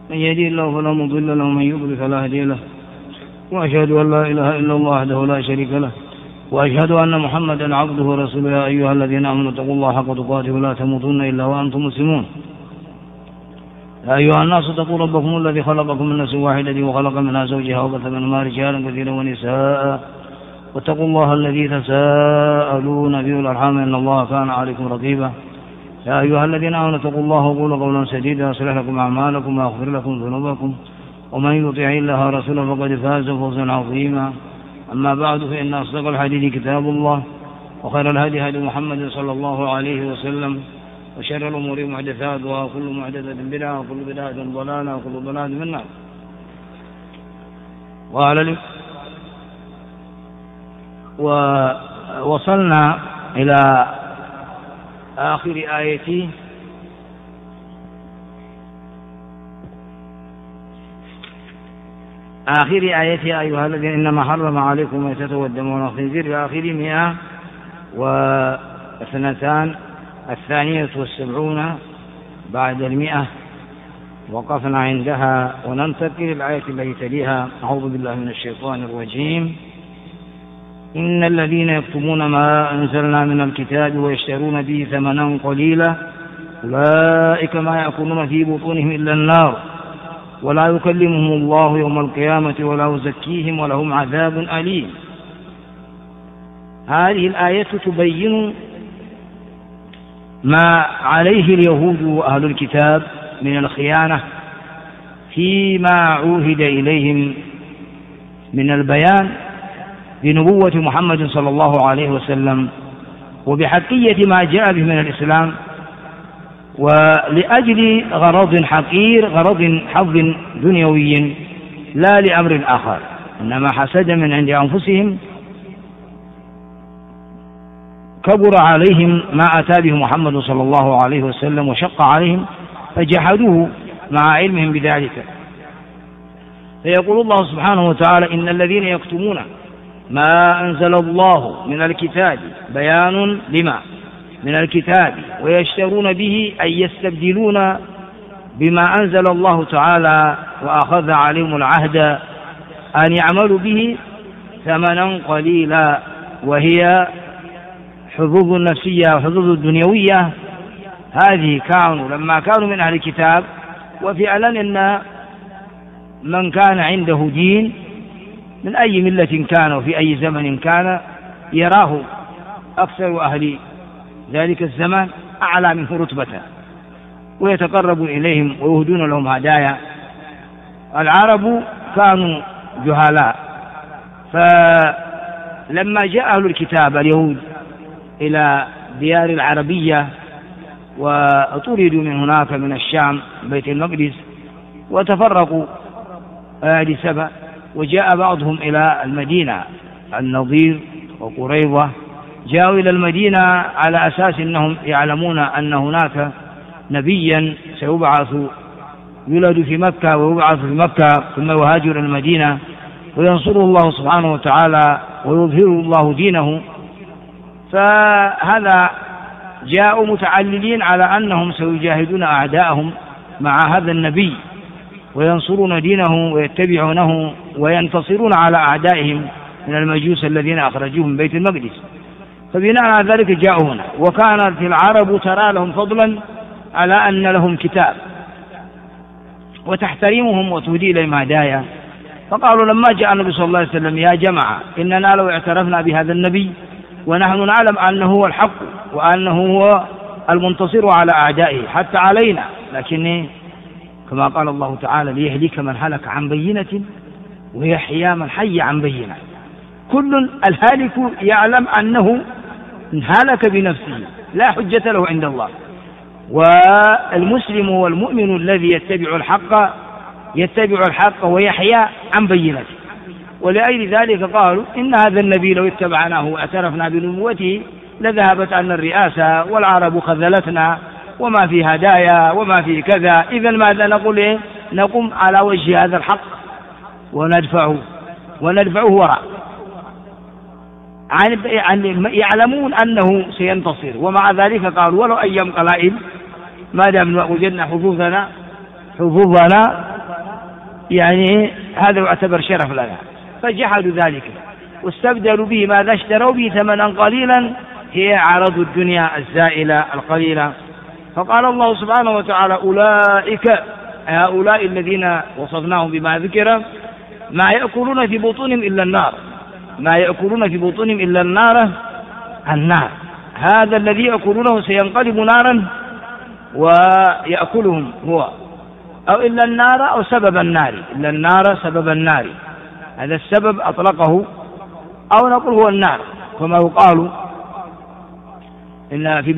من يهدي الله فلا مضل له ومن يضلل فلا هادي له، وأشهد أن لا إله إلا الله وحده لا شريك له، وأشهد أن محمدا عبده ورسوله. يا أيها الذين آمنوا اتقوا الله حق تقاته ولا تموتن إلا وأنتم مسلمون. يا أيها الناس اتقوا ربكم الذي خلقكم من نفس واحدة وخلق منها زوجها وبث منهما رجالا كثيرا ونساء، واتقوا الله الذي تساءلون به والأرحام إن الله كان عليكم رقيبا. يا أيها الذين آمنوا اتقوا الله وقولوا قولا سديدا يصلح لكم أعمالكم ويغفر لكم ذنوبكم، ومن يطع الله ورسوله فقد فاز فوزا عظيما. أما بعد، فإن أصدق الحديث كتاب الله، وخير الهدي هدي محمد صلى الله عليه وسلم، وشر الأمور محدثاتها، وكل محدثة بدعة، وكل بدعة ضلالة، وكل ضلالة في النار. ووصلنا إلى آخر آية يا أيها الذين إنما حرم عليكم الميتة والدم والخنزير إلى آخر 172 بعد 100. وقفنا عندها وننتقل الآية التي تليها. أعوذ بالله من الشيطان الرجيم. إن الذين يكتمون ما أنزلنا من الكتاب ويشترون به ثمنا قليلا أولئك ما يأكلون في بطونهم إلا النار ولا يكلمهم الله يوم القيامة ولا يزكيهم ولهم عذاب أليم. هذه الآية تبين ما عليه اليهود وأهل الكتاب من الخيانة فيما عوهد إليهم من البيان بنبوة محمد صلى الله عليه وسلم وبحقية ما جاء به من الإسلام، ولأجل غرض حقير، غرض حظ دنيوي لا لأمر آخر، إنما حسد من عند أنفسهم. كبر عليهم ما أتى به محمد صلى الله عليه وسلم وشق عليهم فجحدوه مع علمهم بذلك. فيقول الله سبحانه وتعالى: إن الذين يكتمون ما أنزل الله من الكتاب، بيان لما من الكتاب، ويشترون به أي يستبدلون بما أنزل الله تعالى وأخذ عليهم العهد أن يعملوا به ثمنا قليلا، وهي حظوظ النفسية وحظوظ الدنيوية. هذه كانوا لما كانوا من أهل الكتاب، وفعلا إن من كان عنده دين من أي ملة كان وفي أي زمن كان يراه أكثر أهل ذلك الزمان أعلى منه رتبة، ويتقرب إليهم ويهدون لهم هدايا. العرب كانوا جهلاء، فلما جاء أهل الكتاب اليهود إلى ديار العربية وطردوا من هناك من الشام بيت المقدس وتفرقوا أهل سبأ، وجاء بعضهم إلى المدينة النضير وقريظة. جاءوا إلى المدينة على أساس أنهم يعلمون أن هناك نبيا سيبعث، يولد في مكة ويبعث في مكة ثم يهاجر المدينة وينصره الله سبحانه وتعالى ويظهر الله دينه. فهذا جاءوا متعللين على أنهم سيجاهدون أعداءهم مع هذا النبي وينصرون دينه ويتبعونه وينتصرون على أعدائهم من المجوس الذين أخرجوهم من بيت المقدس. فبناء على ذلك جاءوا هنا، وكانت العرب ترى لهم فضلا على أن لهم كتاب وتحترمهم وتهدي إليهم هدايا. فقالوا لما جاء النبي صلى الله عليه وسلم: يا جماعة، إننا لو اعترفنا بهذا النبي ونحن نعلم أنه هو الحق وأنه هو المنتصر على أعدائه حتى علينا، لكن كما قال الله تعالى: ليهلك من هلك عن بينة ويحيى من حي عن بينة. كل الهالك يعلم أنه هلك بنفسه لا حجة له عند الله، والمسلم والمؤمن الذي يتبع الحق ويحيى عن بينته. ولأجل ذلك قالوا: إن هذا النبي لو اتبعناه واعترفنا بنبوته لذهبت عنا الرئاسة والعرب خذلتنا وما في هدايا وما في كذا. إذن ماذا نقول؟ نقوم على وجه هذا الحق وندفعه وراء. يعلمون أنه سينتصر، ومع ذلك قالوا: ولو أيام قلائل ما دام وجدنا حظوظنا يعني هذا يعتبر شرف لنا، فجحدوا ذلك واستبدلوا به ماذا اشتروا به ثمنا قليلا، هي عرض الدنيا الزائلة القليلة. فقال الله سبحانه وتعالى أولئك هؤلاء الذين وصفناهم بما ذكر ما يأكلون في بطونهم إلا النار، ما يأكلون في بطونهم إلا النار. هذا الذي يأكلونه سينقلب نارا ويأكلهم هو، أو إلا النار أو سبب النار، إلا النار سبب النار، هذا السبب أطلقه، أو نقول هو النار كما يقال إن في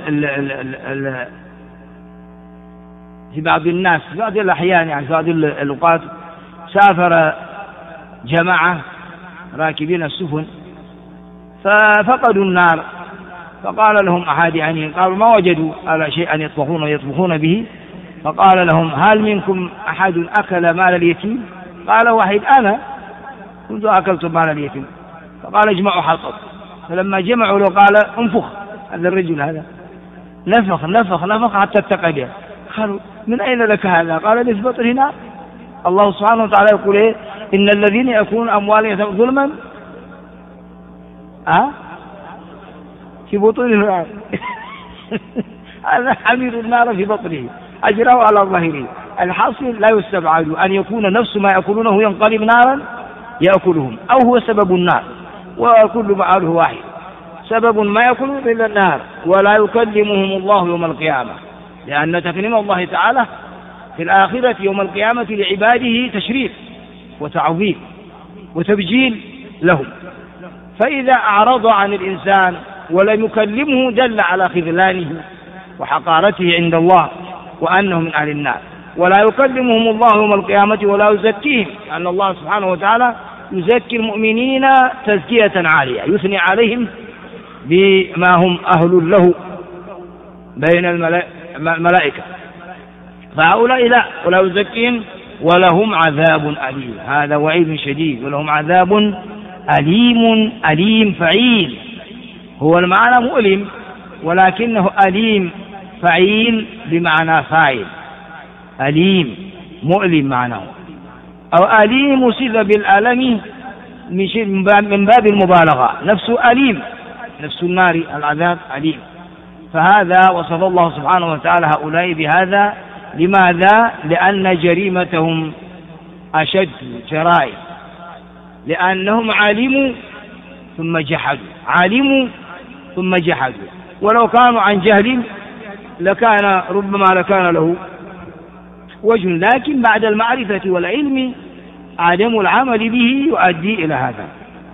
بعض الناس في بعض الأحيان، يعني في بعض الأوقات سافر جماعة راكبين السفن ففقدوا النار، فقال لهم أحد يعني قالوا ما وجدوا على شيء أن يطبخون به، فقال لهم هل منكم أحد أكل مال اليتيم؟ قال واحد أنا كنت أكلت مال اليتيم. فقال اجمعوا حطب، فلما جمعوا له قال انفخ، هذا الرجل هذا نفخ حتى اتقى. قالوا من أين لك هذا؟ قال لي في بطنه نار. الله سبحانه وتعالى يقول إيه؟ إن الذين يأكلون أموالهم ظلما في بطونه نار. هذا حمير النار في بطنه أجراه على ظهره. الحاصل لا يستبعد أن يكون نفس ما يأكلونه ينقلب نارا يأكلهم، أو هو سبب النار، وكل معاله واحد، سبب ما يأكلون إلا النار. ولا يكلمهم الله يوم القيامة، لأن تكليم الله تعالى في الآخرة يوم القيامة لعباده تشريف وتعظيم وتبجيل لهم، فإذا أعرض عن الإنسان ولم يكلمه دل على خذلانه وحقارته عند الله وأنه من أهل النار. ولا يكلمهم الله يوم القيامة ولا يزكيهم، لأن الله سبحانه وتعالى يزكي المؤمنين تزكية عالية، يثني عليهم بما هم أهل له بين الملائكة. فهؤلاء لا، ولا يزكيهم ولهم عذاب أليم، هذا وعيد شديد، ولهم عذاب أليم فعيل، هو المعنى مؤلم ولكنه أليم فعيل بمعنى فاعل، أليم مؤلم معناه، أو أليم صفة بالألم من باب المبالغة، نفسه أليم، نفس النار العذاب أليم. فهذا وصف الله سبحانه وتعالى هؤلاء بهذا، لماذا؟ لأن جريمتهم أشد جرائم، لأنهم علموا ثم جحدوا، علموا ثم جحدوا، ولو كانوا عن جهل ربما لكان له وجه، لكن بعد المعرفة والعلم عدم العمل به يؤدي إلى هذا.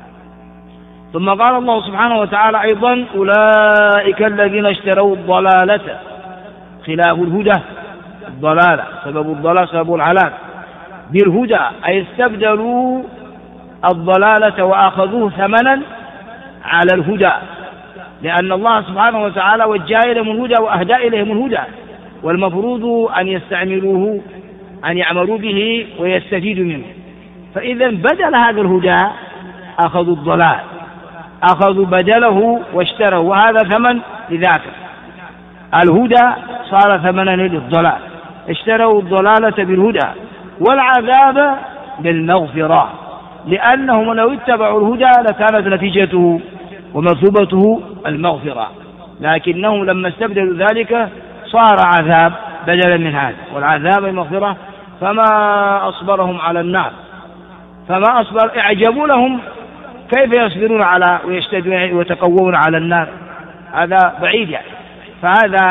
ثم قال الله سبحانه وتعالى أيضا أولئك الذين اشتروا الضلالة، خلاف الهدى، الضلالة سبب الضلال سبب العلاق بالهدى، أي استبدلوا الضلالة وأخذوه ثمنا على الهدى، لأن الله سبحانه وتعالى وجه إليهم الهدى وأهدى إليهم الهدى، والمفروض أن يستعملوه، أن يعملوا به ويستفيدوا منه. فإذا بدل هذا الهدى أخذوا الضلال، أخذوا بدله واشتروا، وهذا ثمن لذاك، الهدى صار ثمنا للضلال، اشتروا الضلالة بالهدى والعذاب بالمغفرة، لأنهم لو اتبعوا الهدى لكانت نتيجته ومثوبته المغفرة، لكنهم لما استبدلوا ذلك صار عذاب بدلا من هذا، والعذاب المغفرة. فما أصبرهم على النار، فما أصبر، اعجبوا لهم كيف يصبرون على ويتقوون على النار، هذا بعيد يعني. فهذا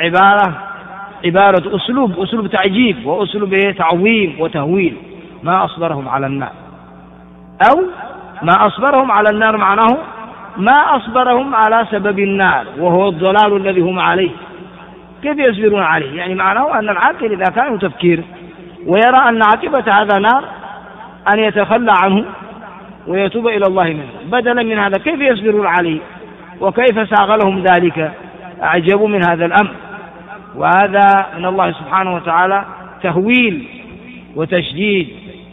عبارة أسلوب تعجيب وأسلوب تعظيم وتهويل. ما أصبرهم على النار، أو ما أصبرهم على النار معناه ما أصبرهم على سبب النار وهو الضلال الذي هم عليه، كيف يصبرون عليه؟ يعني معناه أن العاقل إذا كان تفكير ويرى أن عاقبة هذا نار أن يتخلى عنه ويتوب إلى الله منه بدلا من هذا، كيف يصبرون عليه وكيف ساغ لهم ذلك؟ أعجبوا من هذا الأمر. وهذا من الله سبحانه وتعالى تهويل وتشديد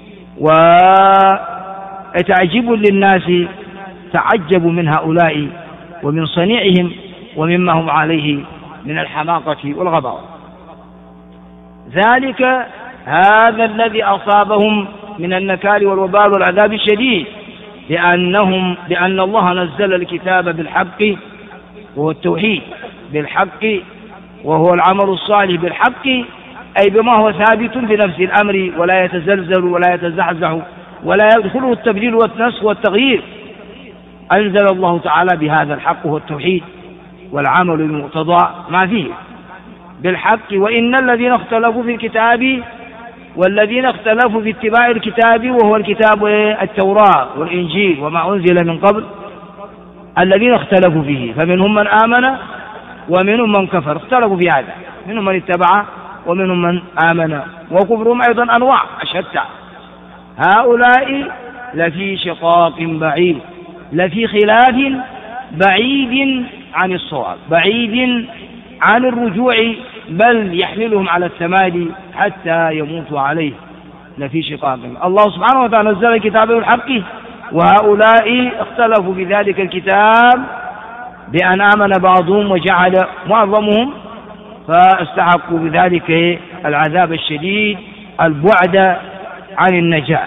وتعجب للناس، تعجبوا من هؤلاء ومن صنيعهم ومما هم عليه من الحماقة والغباء. ذلك هذا الذي أصابهم من النكال والوبال والعذاب الشديد، لأن الله نزل الكتاب بالحق وهو التوحيد، بالحق وهو العمل الصالح بالحق، أي بما هو ثابت في نفس الأمر ولا يتزلزل ولا يتزعزع ولا يدخله التبديل والنسخ والتغيير. أنزل الله تعالى بهذا الحق وهو التوحيد والعمل بمقتضى ما فيه بالحق. وإن الذين اختلفوا في الكتاب والذين اختلفوا في اتباع الكتاب وهو الكتاب التوراة والإنجيل وما أنزل من قبل، الذين اختلفوا فيه فمنهم من آمن ومنهم من كفر، اختلفوا في هذا، منهم من اتبع ومنهم من آمن، وكفرهم أيضا أنواع شتى. هؤلاء لفي شقاق بعيد، لفي خلاف بعيد عن الصواب، بعيد عن الرجوع، بل يحملهم على التمادي حتى يموتوا عليه، لفي شقاق. الله سبحانه وتعالى نزل الكتاب بالحق وهؤلاء اختلفوا بذلك الكتاب بأن آمن بعضهم وجعل معظمهم، فاستحقوا بذلك العذاب الشديد، البعد عن النجاة.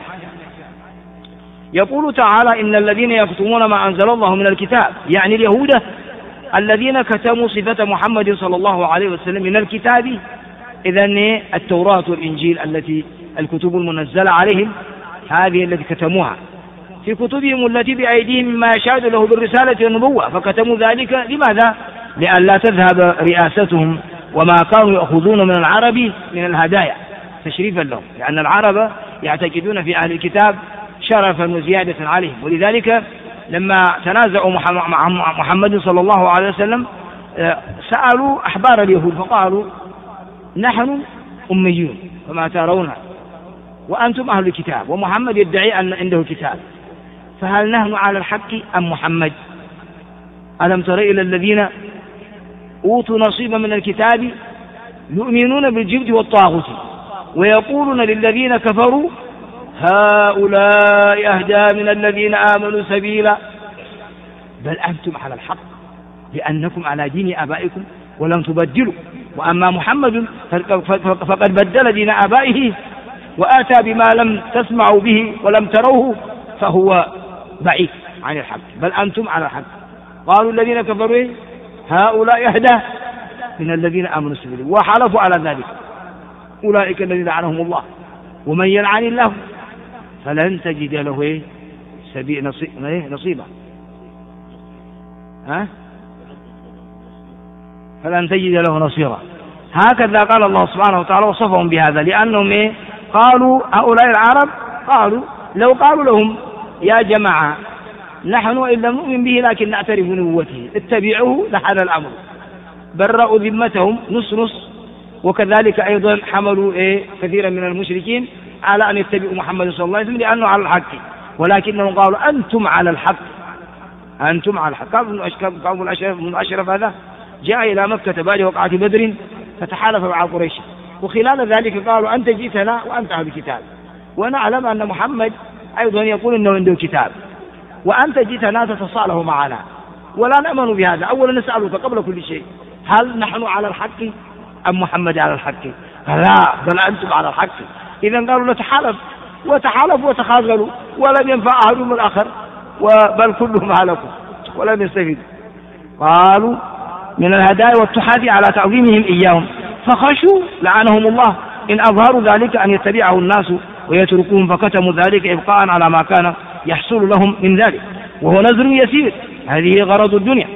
يقول تعالى: إن الذين يكتمون ما أنزل الله من الكتاب، يعني اليهود الذين كتموا صفة محمد صلى الله عليه وسلم من الكتاب. إذن التوراة والإنجيل التي الكتب المنزلة عليهم هذه التي كتموها في كتبهم التي بأيديهم مما يشهد له بالرسالة والنبوة، فكتموا ذلك لماذا؟ لئلا تذهب رئاستهم وما كانوا يأخذون من العرب من الهدايا تشريفا لهم، لأن العرب يعتقدون في أهل الكتاب شرفا وزيادة عليهم. ولذلك لما تنازعوا محمد صلى الله عليه وسلم سألوا أحبار اليهود فقالوا: نحن أميون فما ترون، وأنتم أهل الكتاب، ومحمد يدعي أن عنده كتاب، فهل نحن على الحق أم محمد؟ ألم تر إلى الذين أوتوا نصيبا من الكتاب يؤمنون بالجبت والطاغوت ويقولون للذين كفروا هؤلاء أهدى من الذين آمنوا سبيلا. بل أنتم على الحق لأنكم على دين آبائكم ولم تبدلوا، وأما محمد فقد بدل دين آبائه وآتى بما لم تسمعوا به ولم تروه، فهو بعيد عن الحق. بل أنتم على الحق. قالوا الذين كفروا هؤلاء أهدى من الذين آمنوا سبيلا، وحلفوا على ذلك. أولئك الذين لعنهم الله، ومن يلعن الله فلن تجد له نصيبا. فلن تجد له نصيرا. هكذا قال الله سبحانه وتعالى وصفهم بهذا، لأنهم قالوا هؤلاء العرب قالوا لو قالوا لهم: يا جماعة نحن وإن لم نؤمن به لكن نعترف بنبوته اتبعوه، لحل الأمر. برأوا ذمتهم نص، وكذلك أيضا حملوا كثيرا من المشركين على أن يتبعوا محمد صلى الله عليه وسلم لأنه على الحق، ولكنهم قالوا: أنتم على الحق، أنتم على الحق. كعب بن أشرف هذا جاء إلى مكة بعد وقعة بدر فتحالف مع قريش، وخلال ذلك قالوا: أنت جئتنا وأنت أهل الكتاب، ونعلم أن محمد أيضا يقول إنه عنده كتاب، وأنت جئتنا تتصالح معنا ولا نأمن بهذا. أولا نسألك قبل كل شيء: هل نحن على الحق أم محمد على الحق؟ لا، بل أنتم على الحق. إذن قالوا نتحالف، وتحالفوا وتخاذلوا ولم ينفع أحدهم الآخر، بل كلهم هلكوا ولم يستفيدوا. قالوا من الهدايا والتحدي على تعظيمهم إياهم، فخشوا لعنهم الله إن أظهروا ذلك أن يتبعه الناس ويتركوهم، فكتموا ذلك إبقاء على ما كان يحصل لهم من ذلك، وهو نذر يسير. هذه غرض الدنيا،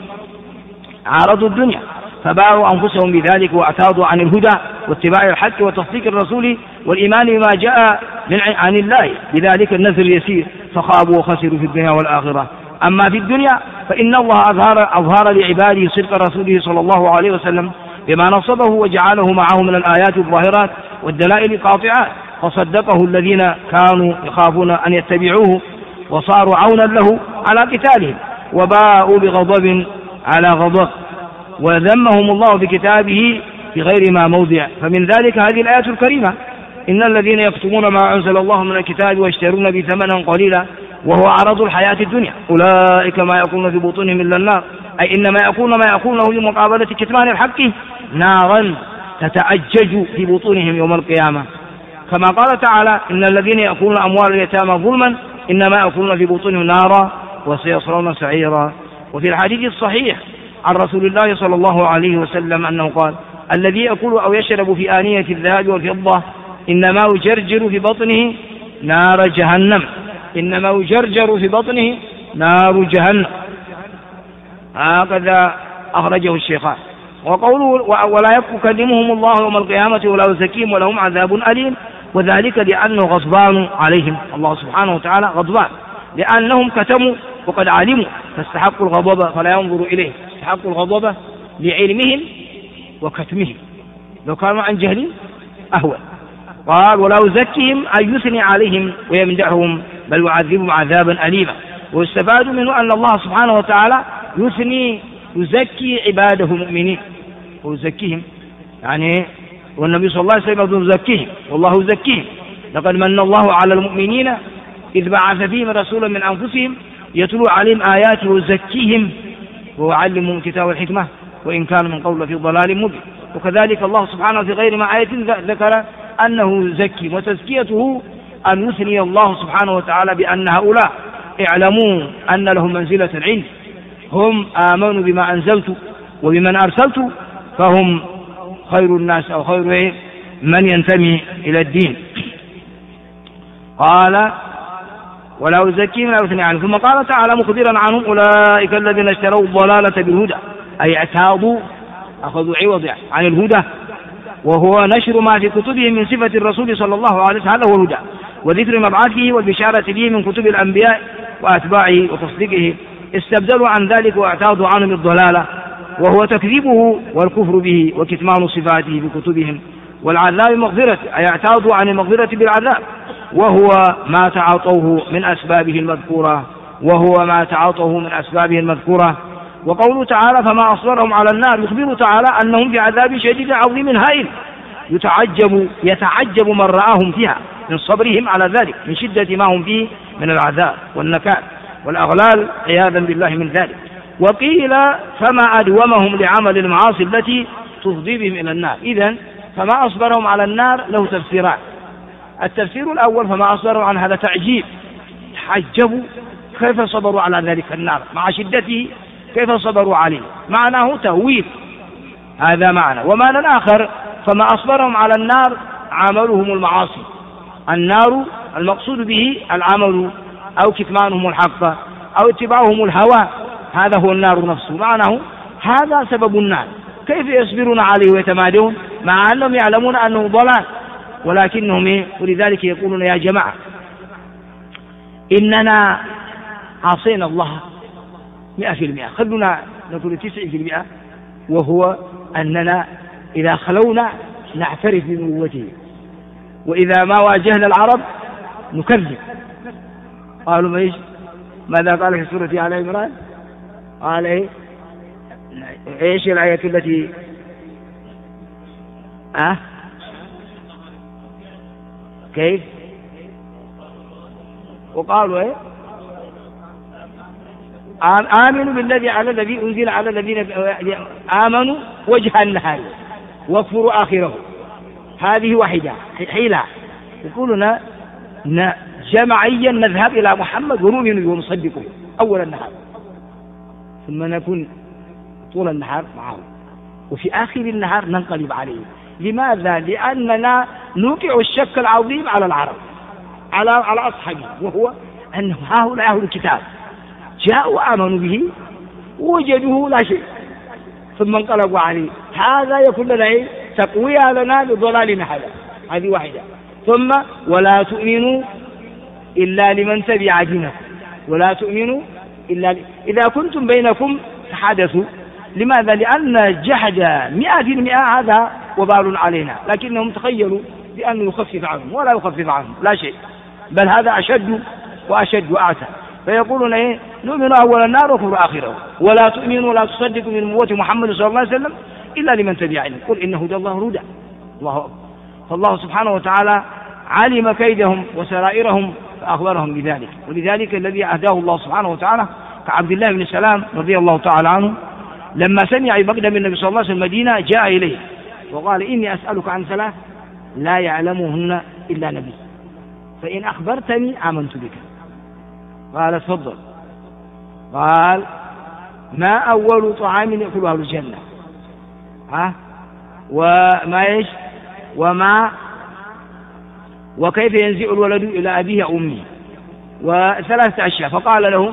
عارض الدنيا، فباعوا أنفسهم بذلك واعتاضوا عن الهدى واتباع الحق وتصديق الرسول والإيمان بما جاء عن الله بذلك النذر اليسير، فخابوا وخسروا في الدنيا والآخرة. أما في الدنيا فإن الله أظهر لعباده صدق رسوله صلى الله عليه وسلم بما نصبه وجعله معه من الآيات الظاهرات والدلائل القاطعات، فصدقه الذين كانوا يخافون أن يتبعوه وصاروا عونا له على قتالهم، وباءوا بغضب على غضب، وذمهم الله بكتابه في غير ما موضع. فمن ذلك هذه الآية الكريمة: إن الذين يكتمون ما أنزل الله من الكتاب ويشترون بثمنا قليلا وهو عرض الحياة الدنيا أولئك ما يأكلون في بطونهم إلا النار، أي إنما يأكلون ما يأكلونه لمقابلة كتمان الحق نارا تتأجج في بطونهم يوم القيامة. كما قال تعالى إن الذين يأكلون أموال اليتامى ظلما إنما يأكلون في بطونهم نارا وسيصلون سعيرا. وفي الحديث الصحيح عن رسول الله صلى الله عليه وسلم أنه قال الذي يأكل أو يشرب في آنية الذهب والفضة إنما يجرجر في بطنه نار جهنم، إنما يجرجر في بطنه نار جهنم. هكذا أخرجه الشيخان. وقوله ولا يكلمهم الله يوم القيامة ولا يزكيهم ولهم عذاب أليم، وذلك لأنه غضبان عليهم، الله سبحانه وتعالى غضبان لأنهم كتموا وقد علموا فاستحقوا الغضب فلا ينظر إليه، استحقوا الغضب لعلمهم وكتمهم، لو كانوا عن جهل أهون. قال ولا يزكيهم أن يثني عليهم ويمدحهم بل يعذبهم عذابا أليما. ويستفاد منه أن الله سبحانه وتعالى يزكي عباده المؤمنين ويزكيهم، يعني والنبي صلى الله عليه وسلم يزكيهم والله يزكيهم. لقد من الله على المؤمنين إذ بعث فيهم رسولا من أنفسهم يتلو عليهم آياته ويزكيهم ويعلمهم الكتاب والحكمة وإن كان من قبل في ضلال مبين. وكذلك الله سبحانه في غير ما آية ذكر أنه يزكي، وتزكيته أن يثني الله سبحانه وتعالى بأن هؤلاء اعلموا أن لهم منزلة عندي، هم آمنوا بما أنزلت وبمن أرسلت فهم خير الناس أو خير من ينتمي إلى الدين. قال ولا يزكيهم لا يثني عنهم. ثم قال تعالى مخبرا عنهم أولئك الذين اشتروا الضلالة بالهدى، أي اعتاضوا أخذوا عوض عن الهدى، وهو نشر ما في كتبهم من صفة الرسول صلى الله عليه وسلم، هذا هو الهدى، وذكر مبعثه والبشارة به من كتب الأنبياء وأتباعه وتصديقه. استبدلوا عن ذلك واعتاضوا عنهم الضلالة، وهو تكذيبه والكفر به وكتمان صفاته بكتبهم. والعذاب مغفرة، أي اعتاضوا عن المغفرة بالعذاب، وهو ما تعاطوه من أسبابه المذكورة، وهو ما تعاطوه من أسبابه المذكورة. وقوله تعالى فما أصبرهم على النار، يخبر تعالى أنهم في عذاب شديد عظيم هائل يتعجب من رآهم فيها من صبرهم على ذلك، من شدة ما هم فيه من العذاب والنكال والأغلال عياذا بالله من ذلك. وقيل فما أدومهم لعمل المعاصي التي تفضي بهم إلى النار. إذن فما أصبرهم على النار له تفسيران. التفسير الأول فما أصبرهم عن هذا تعجيب، تعجبوا كيف صبروا على ذلك النار مع شدته، كيف صبروا عليه، معناه تهويل، هذا معنى. ومعنى الآخر فما أصبرهم على النار عملهم المعاصي، النار المقصود به العمل أو كتمانهم الحق أو اتباعهم الهوى، هذا هو النار نفسه، معناه هذا سبب النار. كيف يصبرون عليه ويتمادون مع أنهم يعلمون أنه ضلال، ولكنهم ولذلك يقولون يا جماعة إننا عصينا الله 100%، خلونا نقول 90%، وهو أننا إذا خلونا نعترف بنبوته، وإذا ما واجهنا العرب نكذب. قالوا ماذا قال في سورة آل عمران؟ قال إيش الآية التي كيف؟ وقالوا آمنوا بالذي على الذي أنزل على الذين آمنوا وجه النهار واكفروا آخره. هذه واحدة حيلة، يقولون جماعيا نذهب إلى محمد ونؤمن به ونصدقه أول النهار، ثم نكون طول النهار معه، وفي آخر النهار ننقلب عليه. لماذا؟ لأننا نوقع الشك العظيم على العرب، على أصحابه، وهو أن هؤلاء أهل الكتاب جاءوا آمنوا به وجدوه لا شيء ثم انقلبوا عليه. هذا يكون لنا تقوية لنا لضلالنا هذا، هذه واحدة. ثم ولا تؤمنوا إلا لمن تبع دينكم، ولا تؤمنوا إلا إذا كنتم بينكم تحدثوا. لماذا؟ لأن جحد 100% هذا وبال علينا، لكنهم تخيلوا بأنه يخفف عنهم، ولا يخفف عنهم لا شيء، بل هذا أشد وأشد وأعتى. فيقولون نؤمن أول النار وكفر آخره، ولا تؤمنوا ولا تصدقوا من نبوة محمد صلى الله عليه وسلم إلا لمن تبع علم، قل إن هدى الله هدى. الله أكبر. فالله سبحانه وتعالى علم كيدهم وسرائرهم فأخبرهم بذلك. ولذلك الذي أهداه الله سبحانه وتعالى كعبد الله بن سلام رضي الله تعالى عنه، لما سمع بمقدم النبي صلى الله عليه وسلم المدينة جاء إليه وقال إني أسألك عن ثلاث لا يعلمهن إلا نبي، فإن أخبرتني آمنت بك. قال تفضل. قال ما أول طعام يأكله أهل الجنة؟ وكيف ينزع الولد إلى أبيه أمه؟ وثلاثة أشياء. فقال له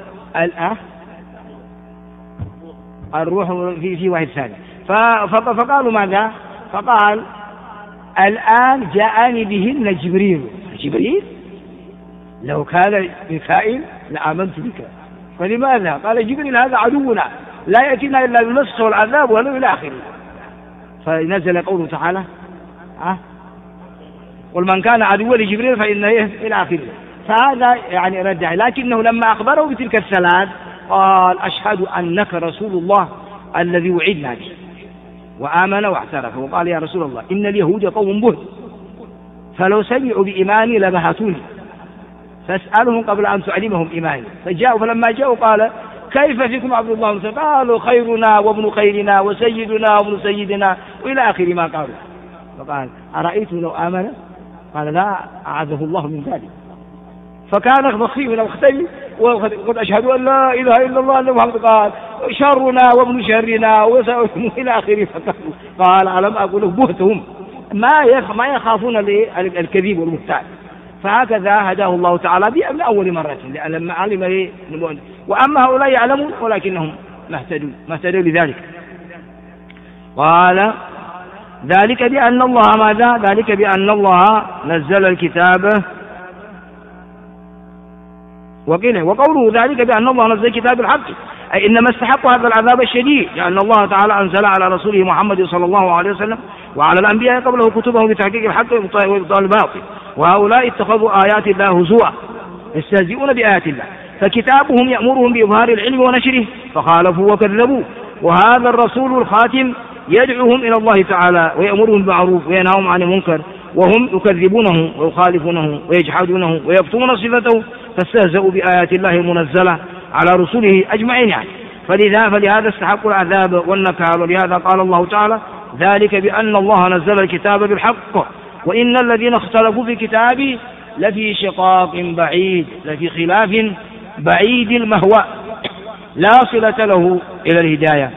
الروح في واحد ثاني. فقالوا ماذا؟ فقال الآن جاءني بهن جبريل. لو كان ميكائيل لآمنت بك. فلماذا؟ قال جبريل هذا عدونا لا يأتينا إلا بالمسخ والعذاب ولو إلى آخره. فنزل قوله تعالى قل من كان عدوا لجبريل فإنه إلى آخره. فهذا يعني رجع، لكنه لما أخبره بتلك الثلاث قال أشهد أنك رسول الله الذي وعدنا به، وآمن واعترف وقال يا رسول الله إن اليهود قوم بهت، فلو سمعوا بإيماني لبهتوني، فاسألهم قبل أن تعلمهم إيماني. فلما جاءوا قال كيف فيكم عبد الله؟ قالوا خيرنا وابن خيرنا وسيدنا وابن سيدنا وإلى آخر ما قالوا. فقال أرأيتم لو آمن؟ قال لا، أعاذه الله من ذلك. فكان مخفي من الختم وقد أشهد أن لا إله إلا الله أن محمد. قال شرنا وابن شرنا وسألهم إلى آخره. قال ألم أقول له بهتهم، ما يخافون الكذب والبهتان. فهكذا هداه الله تعالى من أول مرة، لأن لما علم وأما هؤلاء يعلمون ولكنهم ما اهتدوا لذلك. قال ذلك بأن الله ماذا؟ ذلك بأن الله نزل الكتاب. وقوله ذلك بأن الله نزل الكتاب الحق، أي إنما استحق هذا العذاب الشديد لأن الله تعالى أنزل على رسوله محمد صلى الله عليه وسلم وعلى الأنبياء قبله كتبه بتحقيق الحق وإبطال الباطل، وهؤلاء اتخذوا آيات الله هزوا يستهزئون بآيات الله، فكتابهم يأمرهم بإظهار العلم ونشره فخالفوا وكذبوا، وهذا الرسول الخاتم يدعوهم إلى الله تعالى ويأمرهم بالمعروف وينهاهم عن المنكر، وهم يكذبونه ويخالفونه ويجحدونه ويكتمون صفته، فاستهزأوا بآيات الله المنزلة على رسله أجمعين يعني. فلهذا استحقوا العذاب والنكال. ولهذا قال الله تعالى ذلك بأن الله نزل الكتاب بالحق وإن الذين اختلفوا في كتابه لفي شقاق بعيد، لفي خلاف بعيد المهوى لا صلة له إلى الهداية.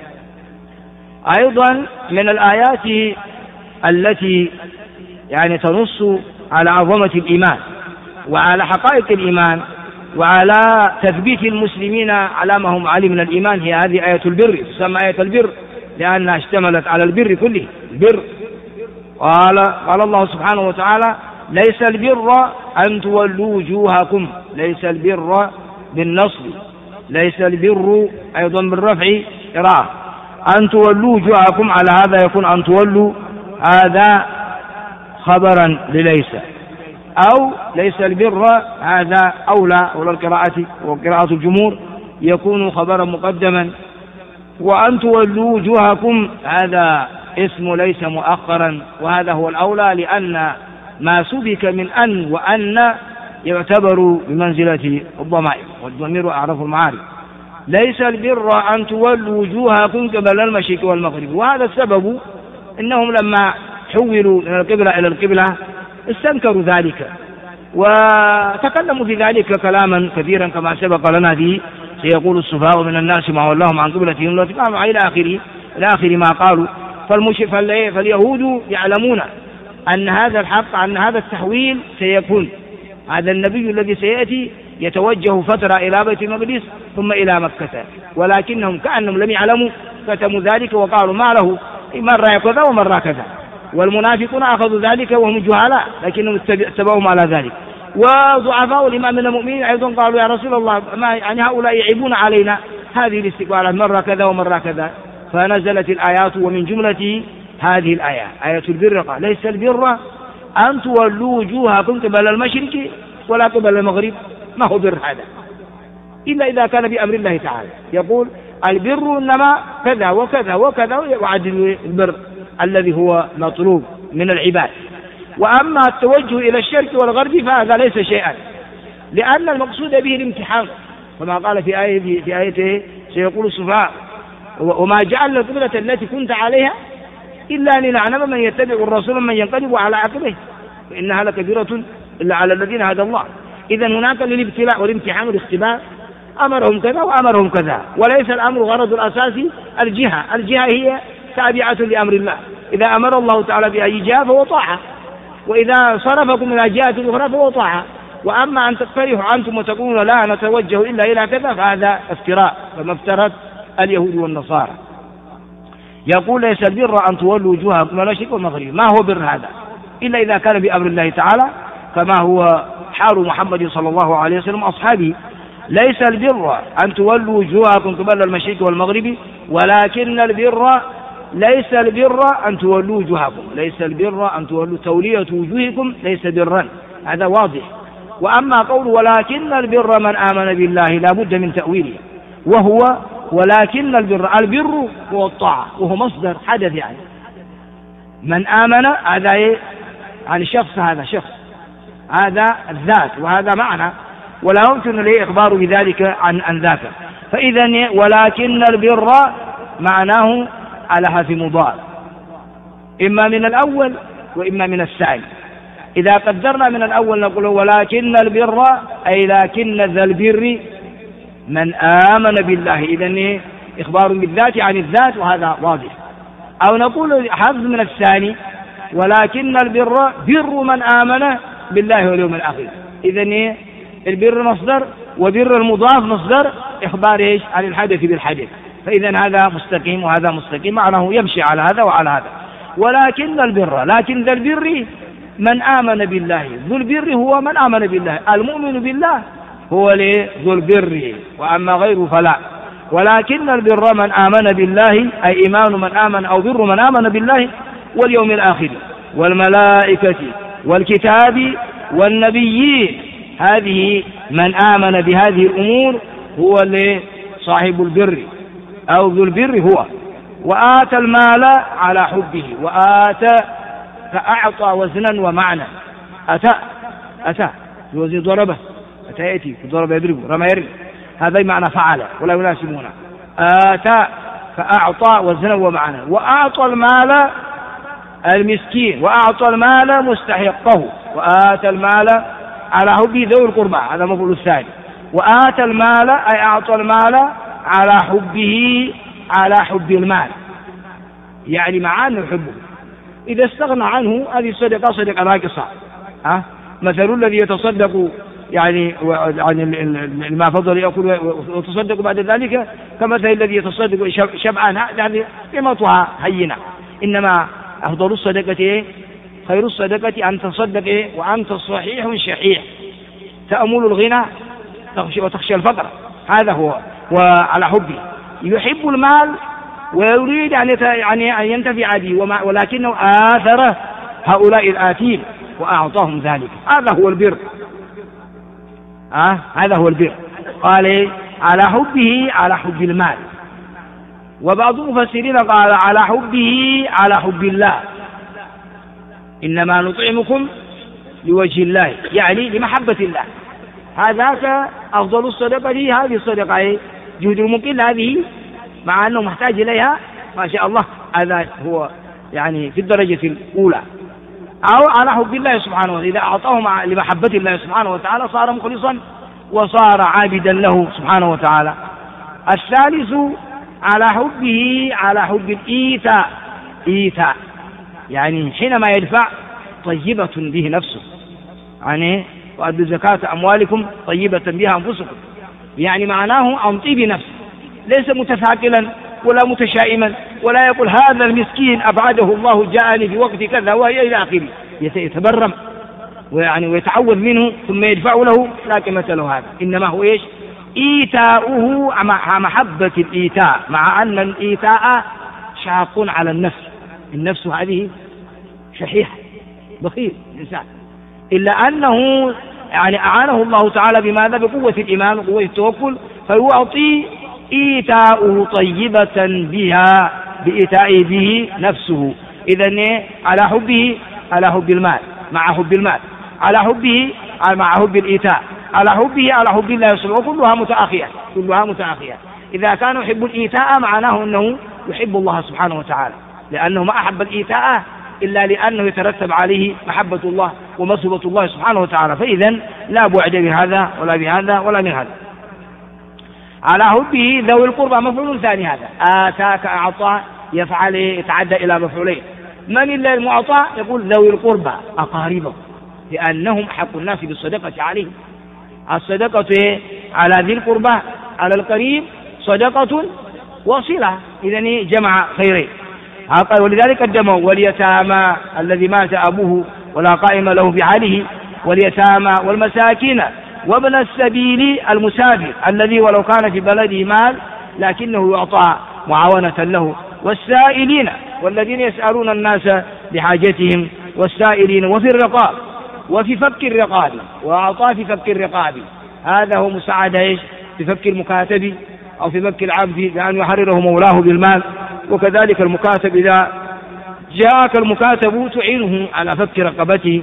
أيضا من الآيات التي يعني تنص على عظمة الإيمان وعلى حقائق الإيمان وعلى تثبيت المسلمين على ما هم عليه من الإيمان هي هذه آية البر، تسمى آية البر لأنها اشتملت على البر كله. البر قال الله سبحانه وتعالى ليس البر أن تولوا وجوهكم، ليس البر بالنصب، ليس البر أيضا بالرفع قراءة أن تولوا وجوهكم، على هذا يكون أن تولوا هذا خبرا لليس، أو ليس البر هذا أولى القراءة وقراءة الجمهور يكون خبرا مقدما، وأن تولوا وجوهكم هذا اسم ليس مؤخرا، وهذا هو الأولى لأن ما سبك من أن وأن يعتبر بمنزلة الضمائر، والضمير أعرف المعارف. ليس البر أن تولوا وجوهكم قبل المشرق والمغرب، وهذا السبب إنهم لما حولوا من القبلة إلى القبلة استنكروا ذلك وتكلموا في ذلك كلاما كثيرا كما سبق لنا فيه سيقول السفهاء من الناس ما ولاهم عن قبلتهم التي كانوا إلى آخر ما قالوا. فاليهود يعلمون أن هذا الحق، أن هذا التحويل سيكون، هذا النبي الذي سيأتي يتوجه فترة إلى بيت المقدس ثم إلى مكة، ولكنهم كأنهم لم يعلموا كتموا ذلك وقالوا ما له مرة كذا ومرة كذا، والمنافقون أخذوا ذلك وهم جهلاء لكنهم اتبعوهم على ذلك. وضعفاء الإمام من المؤمنين أيضا قالوا يا رسول الله ما يعني هؤلاء يعيبون علينا هذه الاستقبالات مرة كذا ومرة كذا، فنزلت الآيات ومن جملة هذه الآيات آية البر قال ليس البر أن تولوا وجوهكم قبل المشرق ولا قبل المغرب، ما هو بر هذا إلا إذا كان بأمر الله تعالى، يقول البر إنما كذا وكذا وكذا وعدل البر الذي هو مطلوب من العباد. وأما التوجه إلى الشرق والغرب فهذا ليس شيئا، لأن المقصود به الامتحان، كما قال في آيته سيقول السفهاء وما جعلنا القبلة التي كنت عليها إلا لنعلم من يتبع الرسول من ينقلب على عقبه. فإنها لكبيرة إلا على الذين هدى الله. إذا هناك للابتلاء والامتحان والاختبار أمرهم كذا وأمرهم كذا، وليس الأمر غرض الأساسي الجهة هي تابعة لأمر الله. إذا أمر الله تعالى بأي جهة فهو طاعة، وإذا صرفكم إلى جهة أخرى فهو طاعة. وأما أن تقترحوا أنتم وتقولون لا نتوجه إلا إلى كذا فهذا افتراء، فما افترت اليهود والنصارى. يقول ليس البر أن تولوا وجوهكم إلى المشرق والمغرب. ما هو بر هذا إلا إذا كان بأمر الله تعالى كما هو حال محمد صلى الله عليه وسلم وأصحابه. ليس البر أن تولوا وجوهكم قبل المشرق والمغرب ولكن البر ليس البر أن تولوا وجوهكم، ليس البر أن تولوا تولية وجوهكم ليس برا، هذا واضح. وأما قول ولكن البر من آمن بالله لا بد من تأويله، وهو ولكن البر هو الطاعة، وهو مصدر حدث يعني من آمن هذا يعني شخص، هذا شخص، هذا الذات، وهذا معنى ولا يمكن لي إخبار بذلك عن ذاك. فإذا ولكن البر معناه على حذف مضاف إما من الأول وإما من الثاني. إذا قدرنا من الأول نقول ولكن البر أي لكن ذا البر من آمن بالله، إذن إخبار بالذات عن الذات وهذا واضح. أو نقول حذف من الثاني ولكن البر بر من آمن بالله واليوم الآخر، إذن البر مصدر وبر المضاف مصدر إخبار إيش عن الحدث بالحدث. فإذا هذا مستقيم وهذا مستقيم، معناه يمشي على هذا وعلى هذا. ولكن البر لكن ذا البر من آمن بالله، ذو البر هو من آمن بالله، المؤمن بالله هو ذو البر، وأما غيره فلا. ولكن البر من آمن بالله أي إيمان من آمن أو بر من آمن بالله واليوم الآخر والملائكة والكتاب والنبيين، هذه من آمن بهذه الأمور هو صاحب البر أو ذو البر هو. وآتى المال على حبه، وآتى فأعطى وزنا ومعنى، أتى وزن ضربه، أتى يأتي ضرب يضربه رمى يرمي، هذا معنى فعل ولا يناسبونه. آتى فأعطى وزنا ومعنى. وأعطى المال المسكين، وأعطى المال مستحقه، وآتى المال على حبه ذوي القربى، هذا مفعول الثاني. وآتى المال أي أعطى المال على حبه، على حب المال، يعني مع أنه يحبه. إذا استغنى عنه هذه الصدقة صدقة ناقصة. مثل الذي يتصدق يعني عن ما فضل يأكل وتصدق بعد ذلك كمثل الذي يتصدق شبعان، يعني قيمتها هينة. إنما أفضل الصدقة خير الصدقة أن تصدق وأنت صحيح شحيح تأمل الغنى وتخشى الفقر، هذا هو. وعلى حبه يحب المال ويريد أن ينتفع به، ولكنه آثر هؤلاء الآتين وأعطاهم ذلك، هذا هو البر. هذا هو البر. قال على حبه على حب المال. وبعض المفسرين قال على حبه على حب الله، إنما نطعمكم لوجه الله، يعني لمحبة الله. هذاك أفضل الصدقة، هذه الصدقة جهد المقل، هذه مع أنه محتاج إليها ما شاء الله، هذا هو يعني في الدرجة الأولى. أو على حب الله سبحانه وتعالى، إذا أعطاه لمحبة الله سبحانه وتعالى صار مخلصا وصار عابدا له سبحانه وتعالى. الثالث على حبه على حب الإيتاء، إيتاء يعني حينما يدفع طيبة به نفسه، يعني وأدوا زكاة أموالكم طيبة بها أنفسكم، يعني معناه عن طيب نفس، ليس متثاقلا ولا متشائما، ولا يقول هذا المسكين أبعده الله جاءني في وقت كذا وهي إلى آخره، يتبرم ويتعوذ منه ثم يدفع له، لا قيمة له هذا. إنما هو إيش؟ إيتاؤه مع محبة الإيتاء، مع أن الإيتاء شاق على النفس، النفس هذه شحيحة بخيل الإنسان، إلا أنه يعني أعانه الله تعالى بماذا؟ بقوة الإيمان وقوة التوكل، فيعطي إيتاؤه طيبة بها بإيتائه به نفسه. إذن على حبه على حب المال مع حب المال، على حبه مع حب الإيتاء، على حبه على حب الله سبحانه، وكلها متآخية، كلها متآخية. إذا كان يحب الإيتاء معناه أنه يحب الله سبحانه وتعالى، لأنه ما أحب الإيتاء إلا لأنه يترتب عليه محبة الله ومثوبة الله سبحانه وتعالى. فإذا لا بعد بهذا ولا بهذا ولا من هذا. على حبه ذوي القربى مفعول ثاني، هذا آتاك أعطى يفعل يتعدى إلى مفعولين. من المعطى؟ يقول ذوي القربى أقاربه، لأنهم حق الناس بالصدقة عليهم. الصدقة على ذي القربى على القريب صدقة وصلة، إذن جمع خيرين. ولذلك قدموا واليتامى الذي مات أبوه ولا قائم له بعاله، واليتامى والمساكين وابن السبيل المسافر الذي ولو كان في بلده مال لكنه يعطى معاونة له، والسائلين والذين يسألون الناس بحاجتهم، والسائلين وفي الرقاب وفي فك الرقاب، وأعطى في فك الرقاب، هذا هو مساعدة إيش؟ في فك المكاتب أو في فك العبد بأن يحرره مولاه بالمال. وكذلك المكاتب إذا جاءك المكاتب تعينه على فك رقبته.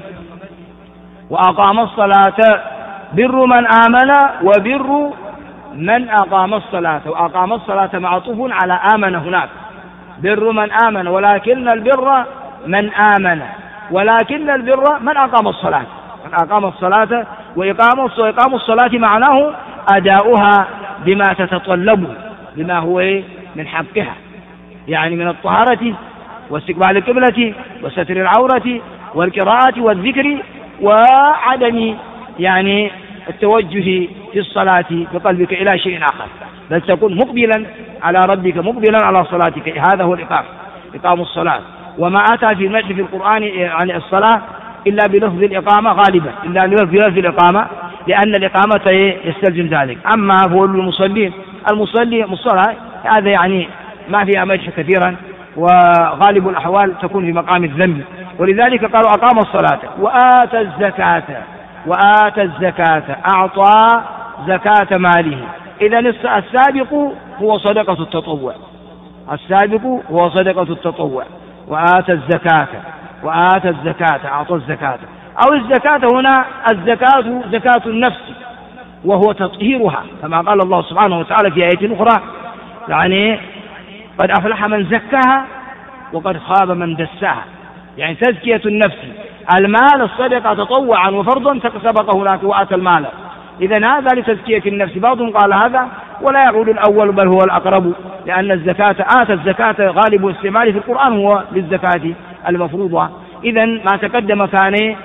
وأقام الصلاة بر من آمن وبر من أقام الصلاة، وأقام الصلاة معطوف على آمن هناك، بر من آمن، ولكن البر من آمن، ولكن البر من أقام الصلاة، من أقام الصلاة. وإقام الصلاة معناه أداؤها بما تتطلب، بما هو من حقها، يعني من الطهارة واستقبال القبلة وستر العورة والقراءة والذكر وعدم يعني التوجه في الصلاة بقلبك إلى شيء آخر، بل تكون مقبلا على ربك مقبلا على صلاتك. هذا هو إقام الصلاة. وما أتى في المدح في القرآن عن الصلاة إلا بلفظ الإقامة غالبا، إلا بلفظ الإقامة، لأن الإقامة يستلزم ذلك. أما هو المصلين الصلاة هذا يعني ما فيها مدح كثيرا، وغالب الأحوال تكون في مقام الذم. ولذلك قالوا أقام الصلاة وآتى الزكاة، وآتى الزكاة أعطى زكاة ماله. إذن السابق هو صدقة التطوع، السابق هو صدقة التطوع. وآتى الزكاة، وآتى الزكاة أعطى الزكاة، أو الزكاة هنا الزكاة زكاة النفس وهو تطهيرها، كما قال الله سبحانه وتعالى في آية أخرى يعني قد أفلح من زكاها وقد خاب من دساها، يعني تزكية النفس. المال الصدقة تطوعا وفرضا سبق هناك وآتى المال، إذن هذا لتزكية النفس. بعضهم قال هذا ولا يعود الأول بل هو الأقرب، لأن الزكاة آتى الزكاة غالب استعماله في القرآن هو للزكاة المفروضة. إذن ما تقدم كان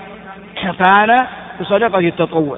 بصدقة التطوع.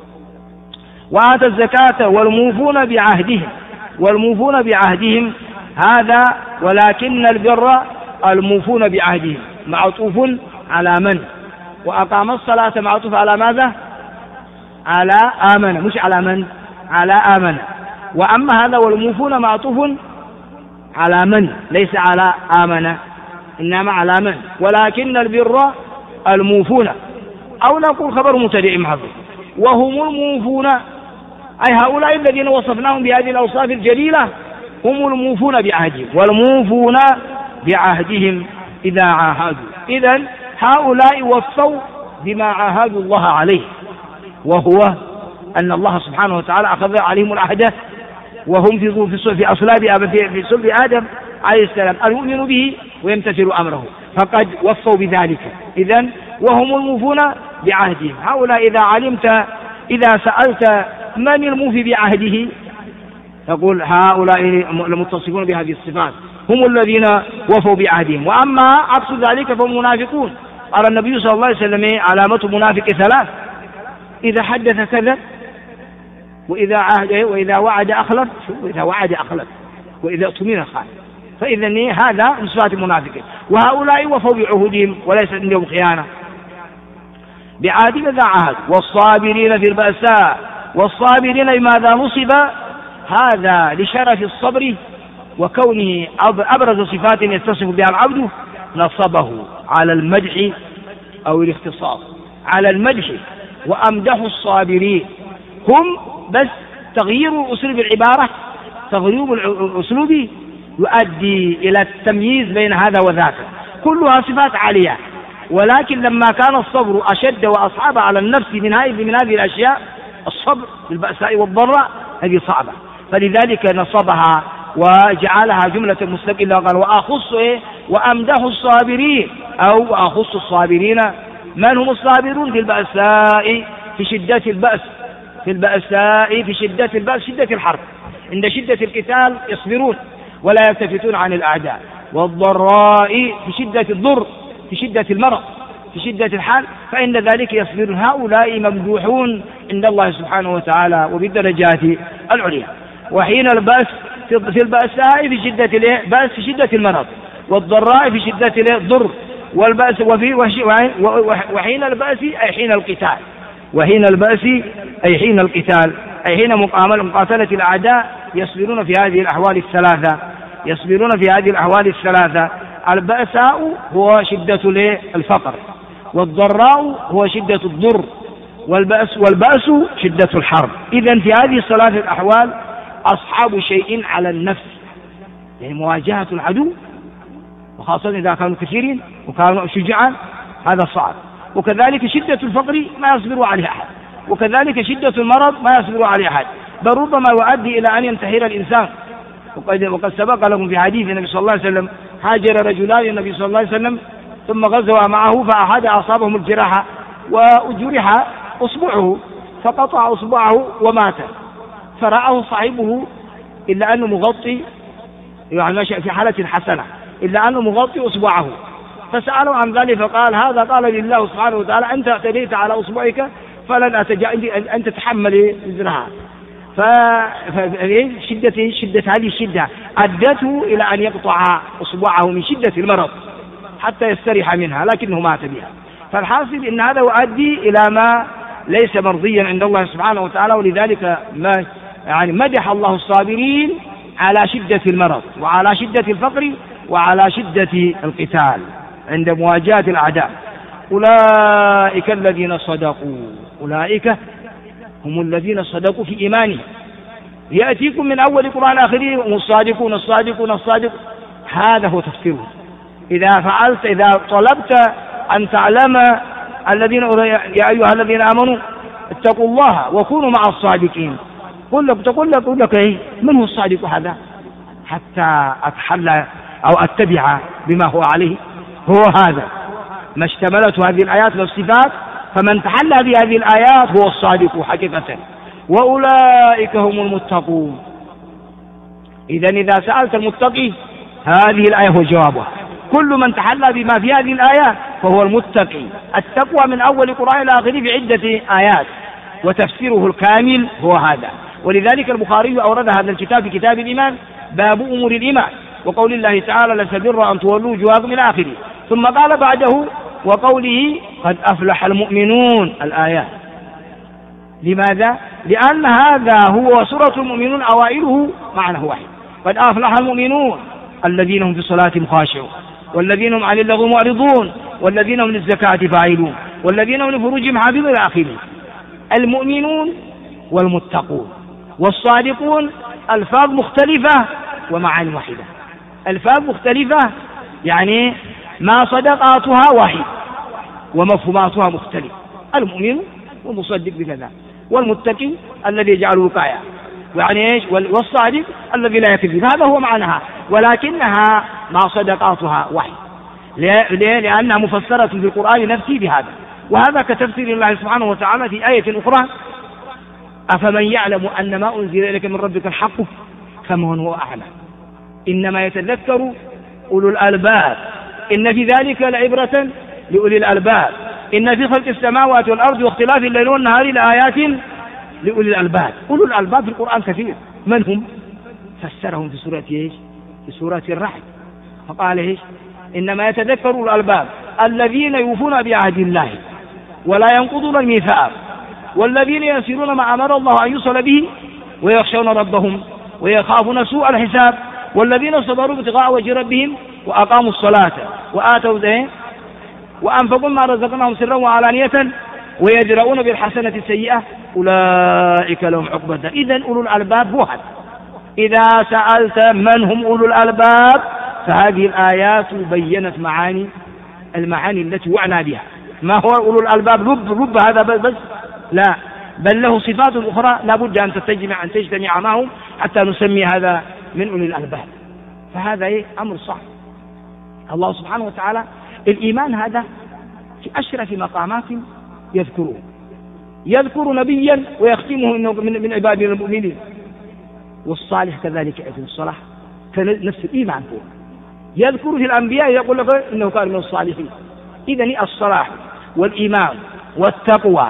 وآتى الزكاة والموفون بعهدهم، والموفون بعهدهم هذا ولكن البر الموفون بعهدهم معطوف على من؟ وأقام الصلاة معطوف على ماذا؟ على آمن، مش على من؟ على آمن. وأما هذا والموفون معطوف على من؟ ليس على آمن إنما على من؟ ولكن البر الموفون، أو نقول خبر مبتدئ محذوف، وهم الموفون، أي هؤلاء الذين وصفناهم بهذه الأوصاف الجليلة هم الموفون بعهدهم، والموفون بعهدهم إذا عاهدوا. إذن هؤلاء وفوا بما عاهدوا الله عليه، وهو أن الله سبحانه وتعالى أخذ عليهم العهد وهم في أصلاب في صلب آدم عليه السلام أن يؤمنوا به ويمتثلوا أمره، فقد وفوا بذلك. إذن وهم الموفون بعهدهم. هؤلاء إذا سألت من الموفي بعهده تقول هؤلاء المتصفون بهذه الصفات هم الذين وفوا بعهدهم. وأما عكس ذلك فهم منافقون. قال النبي صلى الله عليه وسلم علامة منافق ثلاث: إذا حدث كذب، وإذا وعد أخلف، وإذا اؤتمن خان. فإذا هذا من صفات المنافقين. وهؤلاء وفوا بعهودهم وليس عندهم خيانة، بعهدهم إذا عهد. والصابرين في البأساء، والصابرين لماذا نصب؟ هذا لشرف الصبر وكونه أبرز صفات يتصف بها العبد، نصبه على المدح أو الاختصاص. على المدح وأمدح الصابرين هم، بس تغيير أسلوب العبارة، تغيير الأسلوب يؤدي إلى التمييز بين هذا وذاك، كلها صفات عالية. ولكن لما كان الصبر أشد وأصعب على النفس من هذه الأشياء، الصبر بالبأساء والضراء هذه صعبة، فلذلك نصبها وجعلها جملة مستقلة. قال وأخص وأمدح الصابرين أو أخص الصابرين. من هم الصابرون؟ في البأساء، في شدة البأس، في البأساء في شدة البأس، شدة الحرب، عند شدة القتال يصبرون ولا يلتفتون عن الأعداء. والضراء في شدة الضر، في شدة المرض، في شدة الحال، فإن ذلك يصبرون. هؤلاء ممدوحون عند الله سبحانه وتعالى وبالدرجات العليا. وحين البأس في البأساء في شدة البأس، في شدة المرض، والضراء في شدة الضر، والبأس وحين البأس أي حين القتال، وحين البأس أي حين القتال، أي حين مقاتلة الأعداء يصبرون في هذه الأحوال الثلاثة، يصبرون في هذه الأحوال الثلاثة. البأساء هو شدة الفقر، والضراء هو شدة الضر، والبأس شدة الحرب. إذن في هذه الثلاث الأحوال أصحاب شيء على النفس، يعني مواجهة العدو، وخاصة إذا كانوا كثيرين وكانوا شجعان، هذا صعب. وكذلك شدة الفقر ما يصبر عليه أحد، وكذلك شدة المرض ما يصبر عليه أحد، بل ربما يؤدي إلى أن ينتحر الإنسان. وقد سبق لكم في حديث النبي صلى الله عليه وسلم: هاجر رجلان النبي صلى الله عليه وسلم ثم غزوا معه، فأحد أصابهم الجراحة وجرح أصبعه فقطع أصبعه ومات، فرآه صاحبه إلا أنه مغطي، يعني في حالة حسنة، إلا أنه مغطي أصبعه، فسألوا عن ذلك فقال: هذا قال لله سبحانه وتعالى: أنت اعتديت على أصبعك فلن أن تتحمل وزرها. شدة هذه الشدة أدته إلى أن يقطع أصبعه من شدة المرض حتى يستريح منها، لكنه مات بها. فالحاصل إن هذا يؤدي إلى ما ليس مرضيا عند الله سبحانه وتعالى. ولذلك ما يعني مدح الله الصابرين على شدة المرض وعلى شدة الفقر وعلى شدة القتال عند مواجهة الأعداء. أولئك الذين صدقوا، أولئك هم الذين صدقوا في إيمانهم. يأتيكم من أول القرآن آخره هم الصادقون الصادقون الصادق، هذا هو تفسيره. إذا طلبت أن تعلم يا أيها الذين آمنوا اتقوا الله وكونوا مع الصادقين، تقول لك إيه؟ من هو الصادق هذا حتى أتحلى أو أتبع بما هو عليه؟ هو هذا ما اشتملت هذه الآيات والصفات، فمن تحلى بهذه الآيات هو الصادق حقيقة. وأولئك هم المتقون. إذا سألت المتقي هذه الآية هو جوابها. كل من تحلى بما في هذه الآيات فهو المتقي. التقوى من أول القرآن إلى آخره بعدة آيات، وتفسيره الكامل هو هذا. ولذلك البخاري أورد هذا الكتاب في كتاب الإيمان، باب أمور الإيمان، وقول الله تعالى: ليس البر أن تولوا وجوهكم إلى آخره. ثم قال بعده: وقوله: قد أفلح المؤمنون، الآيات. لماذا؟ لأن هذا هو سورة المؤمنون أوائله معنى واحد: قد أفلح المؤمنون الذين هم في صلاتهم خاشعون، والذين هم عن اللغو معرضون، والذين هم للزكاة فاعلون، والذين هم لفروجهم حافظون إلى آخره. المؤمنون والمتقون والصادقون ألفاظ مختلفة ومعاني واحدة. ألفاظ مختلفة يعني ما صدقاتها واحد ومفهوماتها مختلف. المؤمن والمصدق بكذا، والمتقي الذي يجعل وقاية، يعني ايش؟ والصادق الذي لا يكذب. هذا هو معناها، ولكنها ما صدقاتها واحد. ليه؟ لأنها مفسرة في القرآن نفسه بهذا. وهذا كتفسير الله سبحانه وتعالى في آية أخرى: أفمن يعلم أن ما أنزل إليك من ربك الحق كمن هو أعلم إنما يتذكر أولو الألباب إن في ذلك لعبرة لأولي الألباب إن في خلق السماوات والأرض واختلاف الليل والنهار لآيات لأولي الألباب. أولو الألباب في القرآن كثير. من هم؟ فسرهم في سورة إيش؟ في سورة الرعد، فقال إيش؟ إنما يتذكر أولو الألباب الذين يوفون بعهد الله ولا ينقضون الميثاق، والذين يسيرون ما أمر الله أن يوصل به، ويخشون ربهم ويخافون سوء الحساب، والذين صبروا ابتغاء وجه ربهم وأقاموا الصلاة وآتوا الزكاة وأنفقوا ما رزقناهم سرا وعلانية ويدرؤون بالحسنة السيئة أولئك لهم عقبى الدار. إذن أولو الألباب هو هذا. إذا سألت من هم أولو الألباب فهذه الآيات بينت المعاني التي وعنا بها. ما هو أولو الألباب رب هذا بس؟ لا، بل له صفات أخرى لا بد أن تجتمع معهم حتى نسمي هذا من أولي الألباب. فهذا أمر صح. الله سبحانه وتعالى الإيمان هذا في أشرف مقامات يذكر نبيا ويختمه إنه من عباد المؤمنين، والصالح كذلك في الصلاح نفس الإيمان هو يذكر في الأنبياء يقول لك إنه كان من الصالحين. إذن الصلاح والإيمان والتقوى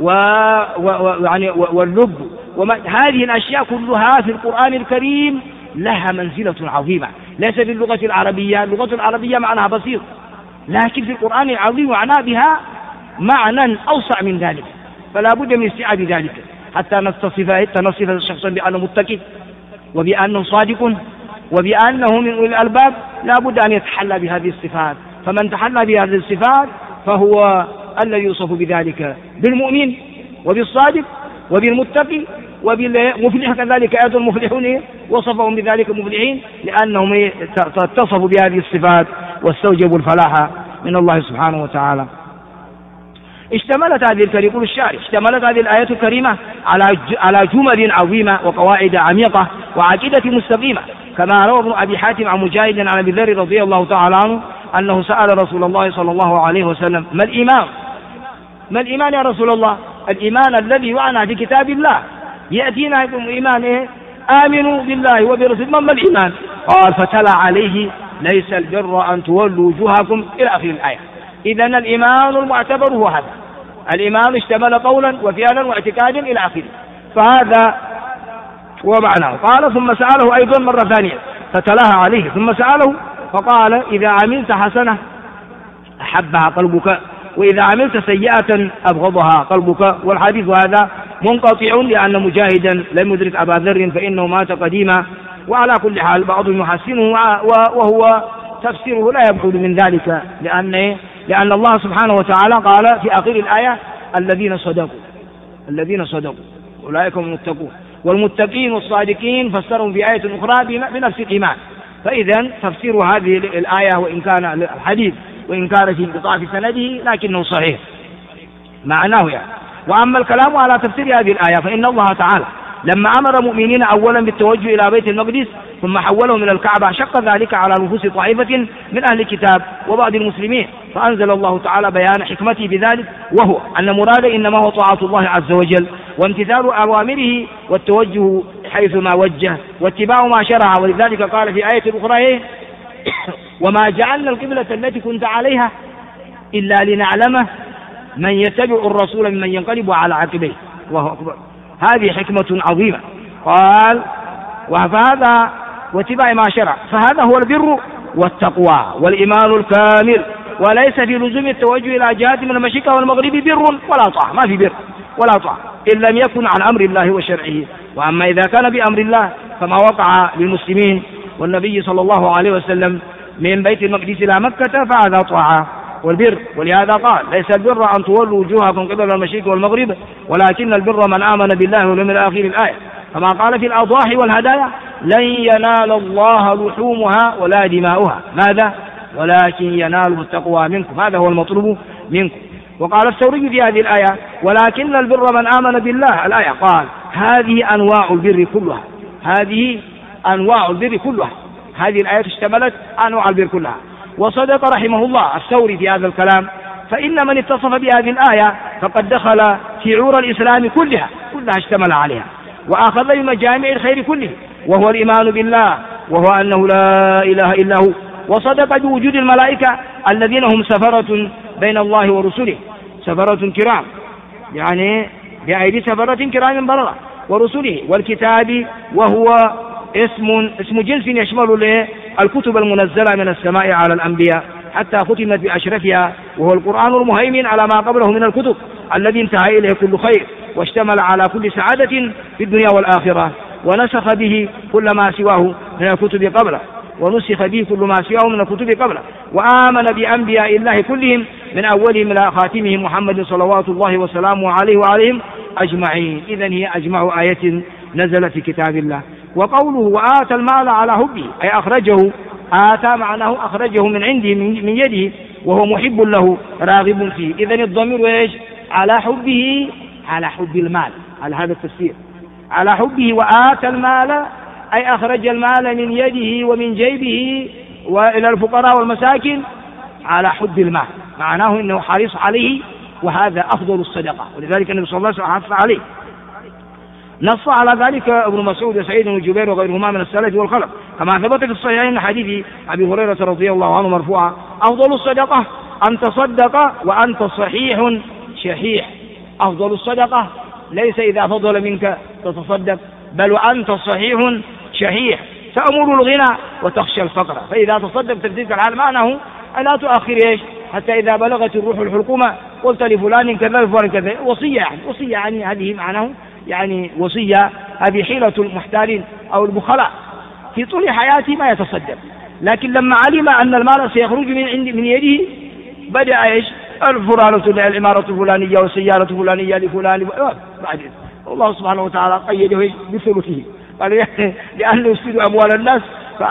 واللب هذه الأشياء كلها في القرآن الكريم لها منزلة عظيمة، ليس في اللغة العربية. اللغة العربية معناها بسيط، لكن في القرآن العظيم معناه بها معنى أوسع من ذلك، فلا بد من استيعاب ذلك حتى نصف الشخص بأنه متقي وبأنه صادق وبأنه من أولي الألباب. لا بد أن يتحلى بهذه الصفات، فمن تحلى بهذه الصفات فهو الذي يوصف بذلك بالمؤمن وبالصادق وبالمتقي وبالمفلح. كذلك أيضا المفلحون وصفهم بذلك مفلحين لأنهم اتصفوا بهذه الصفات واستوجبوا الفلاح من الله سبحانه وتعالى. اشتملت هذه يقول الشاعر اشتملت هذه الآية الكريمة على جمل عظيمة وقواعد عميقة وعقيدة مستقيمة، كما روى ابن أبي حاتم عن مجاهد عن أبي ذر رضي الله تعالى عنه أنه سأل رسول الله صلى الله عليه وسلم ما الإيمان؟ ما الإيمان يا رسول الله؟ الإيمان الذي يعنى في كتاب الله يأتينا إيمان إيه؟ آمنوا بالله وبرسوله. ما الإيمان؟ قال فتلا عليه ليس البر أن تولوا وجوهكم إلى آخر الآية. إذن الإيمان المعتبر هو هذا، الإيمان اشتمل قولا وفعلا واعتقادا إلى آخره، فهذا هو معناه. قال ثم سأله أيضا مرة ثانية فتلاها عليه ثم سأله فقال إذا عملت حسنة أحبها قلبك وإذا عملت سيئة أبغضها قلبك. والحديث هذا منقطع لأن مجاهدا لم يدرك أبا ذر فإنه مات قديما، وعلى كل حال بعضهم يحسنه وهو تفسيره لا يبعد من ذلك، لأن الله سبحانه وتعالى قال في آخر الآية الذين صدقوا أولئك هم المتقون، والمتقين والصادقين فسرهم في آية أخرى بنفس الإيمان. فإذا تفسير هذه الآية وإن كان الحديث وإن كان في انقطاع في سنده لكنه صحيح معناه يعني. وأما الكلام على تفسير هذه الآية فإن الله تعالى لما أمر المؤمنين أولا بالتوجه إلى بيت المقدس ثم حولهم إلى الكعبة شق ذلك على نفوس طائفة من أهل الكتاب وبعض المسلمين، فأنزل الله تعالى بيان حكمته بذلك، وهو أن مراد إنما هو طاعة الله عز وجل وامتثال أوامره والتوجه حيث ما وجه واتباع ما شرع. ولذلك قال في آية أخرى وما جعلنا القبلة التي كنت عليها إلا لنعلم من يتبع الرسول ممن ينقلب على عقبيه. الله أكبر، هذه حكمة عظيمة. قال وهذا واتباع ما شرع، فهذا هو البر والتقوى والإيمان الكامل، وليس في لزوم التوجه إلى جهات من المشرق والمغرب بر ولا طاعة، ما في بر ولا طاعة إن لم يكن عن أمر الله وشرعه. وأما إذا كان بأمر الله فما وقع للمسلمين والنبي صلى الله عليه وسلم من بيت المقدس إلى مكة فهذا طاعة والبر. ولهذا قال ليس البر أن تولوا وجوهكم قبل المشرق والمغرب ولكن البر من آمن بالله واليوم الآخر الآية. كما قال في الأضاحي والهدايا لن ينال الله لحومها ولا دماؤها، ماذا؟ ولكن يناله التقوى منكم، هذا هو المطلوب منكم. وقال الثوري في هذه الآية ولكن البر من آمن بالله الآية، قال هذه أنواع البر كلها، هذه أنواع البر كلها، هذه الآية اشتملت أنواع البر كلها. وصدق رحمه الله الثوري في هذا الكلام، فإن من اتصف بهذه الآية فقد دخل في عور الإسلام كلها اشتمل عليها وأخذ بمجامع الخير كله، وهو الإيمان بالله وهو أنه لا إله إلا هو. وصدق بوجود الملائكة الذين هم سفرة بين الله ورسله، سفرة كرام يعني بأيدي سفرة كرام بررة، ورسله، والكتاب وهو اسم جنس يشمل الكتب المنزلة من السماء على الأنبياء حتى ختمت بأشرفها، وهو القرآن المهيمن على ما قبله من الكتب الذي انتهى إليه كل خير واشتمل على كل سعادة في الدنيا والآخرة، ونسخ به كل ما سواه من الكتب قبله، ونسخ به كل ما سواه من الكتب قبله، وآمن بأنبياء الله كلهم من أولهم إلى خاتمهم محمد صلوات الله وسلامه عليه وعليهم أجمعين. إذن هي أجمع آية نزل في كتاب الله. وقوله وآتى المال على حبه أي أخرجه، آتى معناه أخرجه من عنده من يده وهو محب له راغب فيه. إذن الضمير إيش؟ على حبه، على حب المال، على هذا التفسير، على حبه. وآتى المال أي أخرج المال من يده ومن جيبه وإلى الفقراء والمساكين على حب المال، معناه أنه حريص عليه، وهذا أفضل الصدقة، ولذلك النبي صلى الله عليه وسلم حث عليه. نص على ذلك ابن مسعود وسعيد بن جبير وغيرهما من السلف والخلف، كما ثبت في الصحيحين حديث أبي هريرة رضي الله عنه مرفوعا: أفضل الصدقة أن تصدق وأنت صحيح شحيح. أفضل الصدقة ليس إذا فضل منك تتصدق، بل وأنت صحيح شحيح تأمر الغنى وتخشى الفقر. فإذا تصدقت في تلك الحال معناه ألا تؤخر حتى إذا بلغت الروح الحلقومة قلت لفلان كذا لفلان كذا، وصية يعني هذه معناه يعني وصية. هذه حيلة المحتالين أو البخلاء، في طول حياته ما يتصدق، لكن لما علم أن المال سيخرج من يده بدأ الفلانة العمارة الفلانية والسيارة الفلانية لفلان بعدين الله سبحانه وتعالى قيده بثلثه، قال لأنه يفسد أموال الناس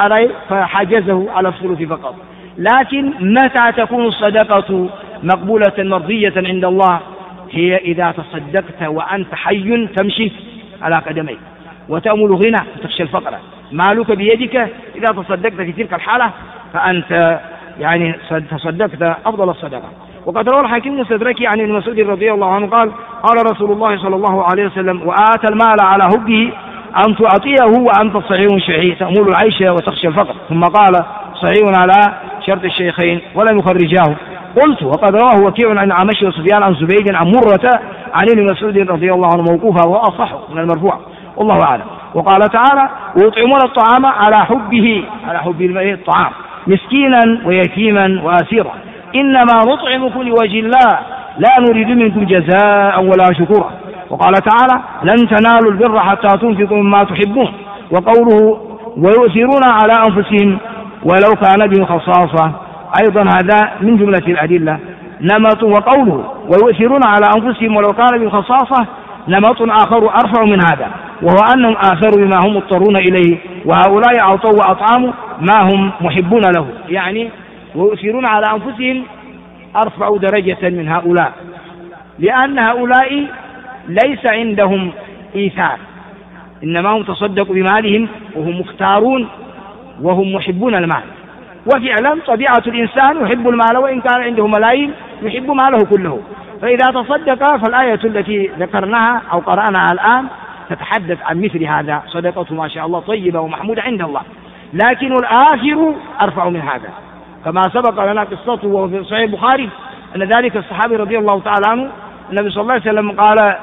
فحجزه على الثلث فقط. لكن متى تكون الصدقة مقبولة مرضية عند الله؟ هي إذا تصدقت وأنت حي تمشي على قدميك وتأمل غنى وتخشى الفقر، مالك بيدك. إذا تصدقت في تلك الحالة فأنت يعني تصدقت أفضل الصدقة. وقد روى الحاكم المستدرك عن ابن مسعود رضي الله عنه قال: قال رسول الله صلى الله عليه وسلم: وآتى المال على حبه أن تعطيه وأنت صحيح شحيح تأمل العيش وتخشى الفقر. ثم قال: صحيح على شرط الشيخين ولم يخرجاه. قلت: وقد رواه وكيع عن عمش وسفيان عن زبيد عن مرة عن ابن مسعود رضي الله عنه موقوفا وأصح من المرفوع، والله أعلم. وقال تعالى: ويطعمون الطعام على حبه، على حب الطعام، مسكينا ويتيما وأسيرا، إنما نطعمكم لوجه الله لا نريد منكم جزاء ولا شكورا. وقال تعالى: لن تنالوا البر حتى تنفقوا مما تحبون. وقوله: ويؤثرون على أنفسهم ولو كان بهم خصاصة، أيضا هذا من جملة الأدلة نمط. وقوله: ويؤثرون على أنفسهم ولو كان بهم خصاصة نمط آخر أرفع من هذا، وهو أنهم آثروا بما هم مضطرون إليه، وهؤلاء أعطوا وأطعموا ما هم محبون له. يعني ويؤثرون على أنفسهم أرفع درجة من هؤلاء، لأن هؤلاء ليس عندهم إيثار، إنما هم تصدقوا بمالهم وهم مختارون وهم محبون المال. وفعلا طبيعة الإنسان يحب المال، وإن كان عنده ملايين يحب ماله كله. فإذا تصدق فالآية التي ذكرناها أو قرأناها الآن تتحدث عن مثل هذا، صدقة ما شاء الله طيبة ومحمودة عند الله، لكن الآخر أرفع من هذا، كما سبق لنا قصته وفي صحيح البخاري أن ذلك الصحابي رضي الله تعالى عنه النبي صلى الله عليه وسلم قال: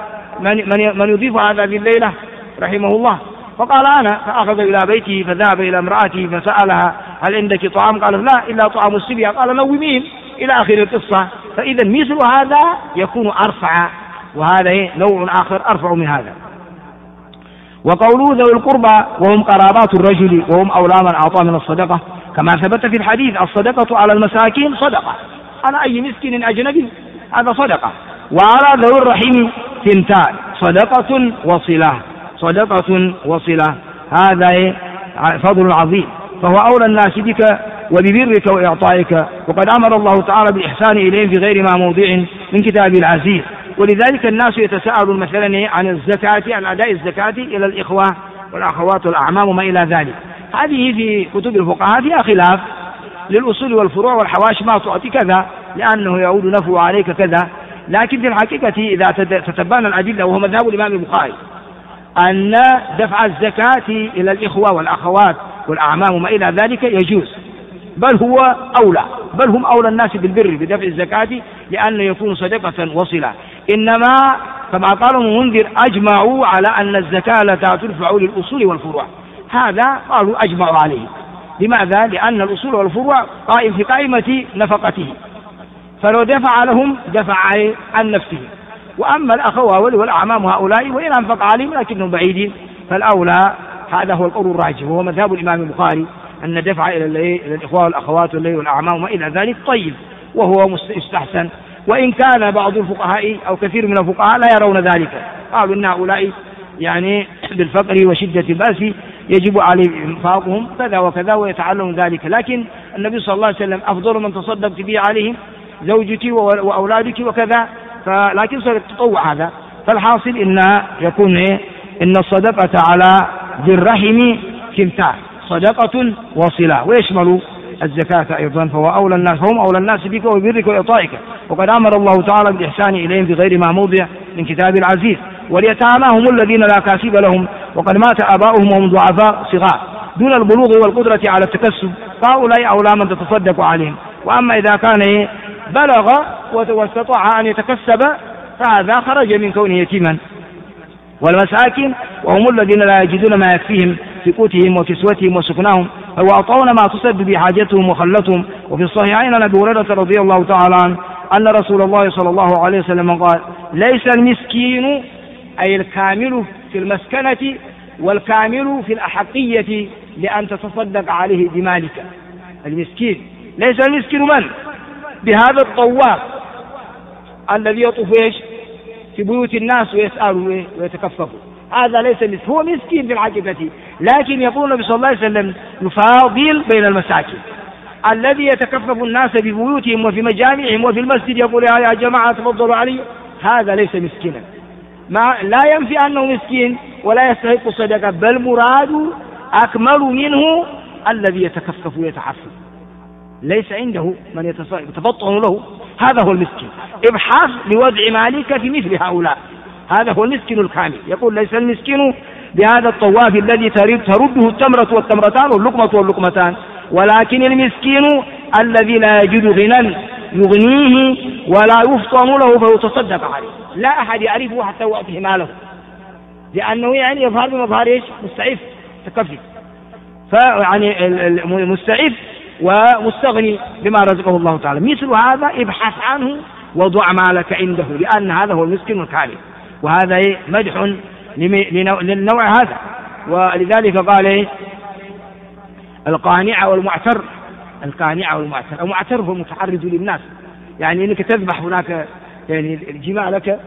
من يضيف هذا في الليلة رحمه الله؟ فقال: أنا. فأخذ إلى بيته فذهب إلى امرأته فسألها: هل عندك طعام؟ قال: لا، إلا طعام السبية. قال: نومين، إلى آخر القصة. فإذا مثل هذا يكون أرفع، وهذا نوع آخر أرفع من هذا. وقوله: ذوي القربى وهم قرابات الرجل وهم أولى من أعطى من الصدقة، كما ثبت في الحديث: الصدقة على المساكين صدقة، على أي مسكين أجنبي هذا صدقة. وعلى ذوي الرحم ثنتان، صدقة وصلة، صدقة وصلة، هذا فضل عظيم، فهو أولى الناس بك وببرك وإعطائك. وقد أمر الله تعالى بالإحسان إليهم في غير ما موضع من كتاب العزيز. ولذلك الناس يتساءلون مثلا عن الزكاة، عن أداء الزكاة إلى الإخوة والأخوات والأعمام وما إلى ذلك. هذه في كتب الفقهاء فيها خلاف، للأصول والفروع والحواشي ما تعطي كذا لأنه يعود نفعه عليك كذا. لكن في الحقيقة إذا تتبان الأدلة، وهو مذهب الإمام البخاري، أن دفع الزكاة إلى الإخوة والأخوات والأعمام وما إلى ذلك يجوز، بل هو أولى، بل هم أولى الناس بالبر بدفع الزكاة، لأنه يكون صدقة وصلة. إنما كما قال المنذر: أجمعوا على أن الزكاة لا ترفع للأصول والفروع. هذا قالوا أجمعوا عليه. لماذا؟ لأن الأصول والفروع قائم في قائمة نفقته، فلو دفع لهم دفع عن نفسه. وأما الأخوة والأعمام هؤلاء وإن أنفق عليهم لكنهم بعيدين، فالأولى هذا هو القول الراجح، وهو مذهب الإمام البخاري، أن دفع إلى الإخوة والأخوات والأعمام وما إلى ذلك طيب، وهو مستحسن. وإن كان بعض الفقهاء أو كثير من الفقهاء لا يرون ذلك، قالوا إن هؤلاء يعني بالفقر وشدة البأس يجب عليه إنفاقهم كذا وكذا ويتعلم ذلك. لكن النبي صلى الله عليه وسلم: أفضل من تصدقت به عليهم زوجك وأولادك وكذا، لكن تطوع هذا. فالحاصل إن يكون إن الصدقة على ذي الرحم كنتان، صدقة وصلة، ويشمل الزكاة أيضا، فهو أولى الناس، فهم أولى الناس بك وبرك وإعطائك، وقد أمر الله تعالى بالإحسان إليهم بغير ما موضع من كتاب العزيز. واليتامى هم الذين لا كاسب لهم وقد مات آباؤهم وهم ضعفاء صغار دون البلوغ والقدرة على التكسب، فهؤلاء أولى من تتصدق عليهم. وأما إذا كان بلغ واستطاع أن يتكسب فهذا خرج من كونه يتيما. والمساكين وهم الذين لا يجدون ما يكفيهم في قوتهم وكسوتهم وسكناهم، فهو أعطون ما تسد بحاجتهم وخلتهم. وفي الصحيحين عن أبي هريرة رضي الله تعالى عنه أن رسول الله صلى الله عليه وسلم قال: ليس المسكين أي الكامل في المسكنة والكامل في الأحقية لأن تتصدق عليه بمالك. المسكين ليس المسكين من؟ بهذا الطواف الذي يطوف في بيوت الناس ويسأل ويتكفف، هذا ليس مسكين، هو مسكين في الحقيقة، لكن يقول النبي صلى الله عليه وسلم يفاضل بين المساكين، الذي يتكفف الناس في بيوتهم وفي مجامعهم وفي المسجد يقول يا جماعة تفضلوا علي، هذا ليس مسكينا، لا ينفي أنه مسكين ولا يستحق الصدقة، بل مراد أكمل منه الذي يتكفف ويتعفف، ليس عنده من يتفطن له، هذا هو المسكين. ابحث لوضع مالك في مثل هؤلاء، هذا هو المسكين الكامل. يقول: ليس المسكين بهذا الطواف الذي ترده التمرة والتمرتان واللقمة واللقمتان، ولكن المسكين الذي لا يجد غنى يغنيه ولا يفطن له فيتصدق عليه، لا أحد يعرفه حتى يعطيه ماله، لأنه يعني يظهر بمظهر مستعف تكفي، فيعني مستعف ومستغني بما رزقه الله تعالى. مثل هذا ابحث عنه وضع مالك عنده، لأن هذا هو المسكين الكامل، وهذا مدح للنوع هذا. ولذلك قال القانع والمعتر. القانع والمعتر، المعتر هو المتعرض للناس، يعني انك تذبح هناك يعني جمالك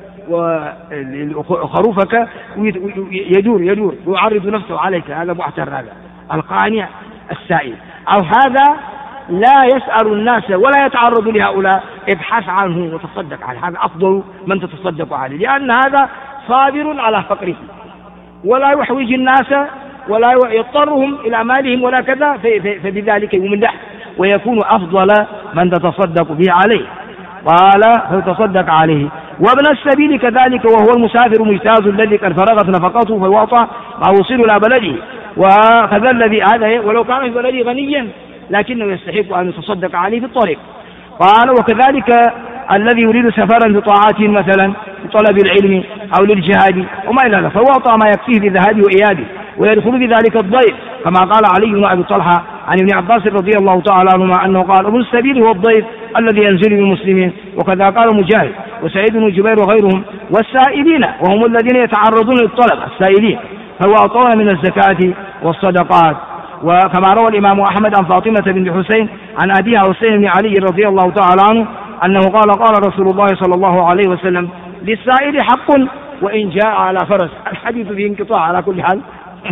وخروفك يدور ويعرض نفسه عليك، هذا معتر. هذا القانع السائل، أو هذا لا يسأل الناس ولا يتعرض لهؤلاء، ابحث عنه وتصدق عليه، هذا أفضل من تتصدق عليه، لأن هذا صابر على فقره ولا يحوج الناس ولا يضطرهم إلى مالهم ولا كذا، فبذلك يمدح ويكون أفضل من تتصدق به عليه. قال: فتصدق عليه. وابن السبيل كذلك، وهو المسافر المجتاز الذي قد فرغت نفقته فيعطى ما وصل إلى بلده، وكذا الذي هذا ولو كان في بلده غنيا لكنه يستحق أن يتصدق عليه في الطريق. قال: وكذلك الذي يريد سفرا لطاعات مثلا لطلب العلم أو للجهاد وما إلى ذلك، فهو أعطى ما يكفيه بذهابه وإياده، ويدخل بذلك الضيف، كما قال علي بن أبي طلحة عن ابن عباس رضي الله تعالى عنهما أنه قال: ابن السبيل هو الضيف الذي ينزل بالمسلمين. وكذا قال مجاهد وسعيد بن جبير وغيرهم. والسائلين وهم الذين يتعرضون للطلب، السائلين، فهو أعطون من الزكاة والصدقات. وكما روى الإمام أحمد عن فاطمة بنت حسين عن أبيها حسين بن علي رضي الله تعالى عنه أنه قال: قال رسول الله صلى الله عليه وسلم: للسائل حق وإن جاء على فرس. الحديث فيه انقطاع على كل حال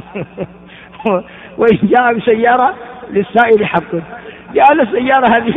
وإن جاء بسيارة للسائل حق، لأن السيارة هذه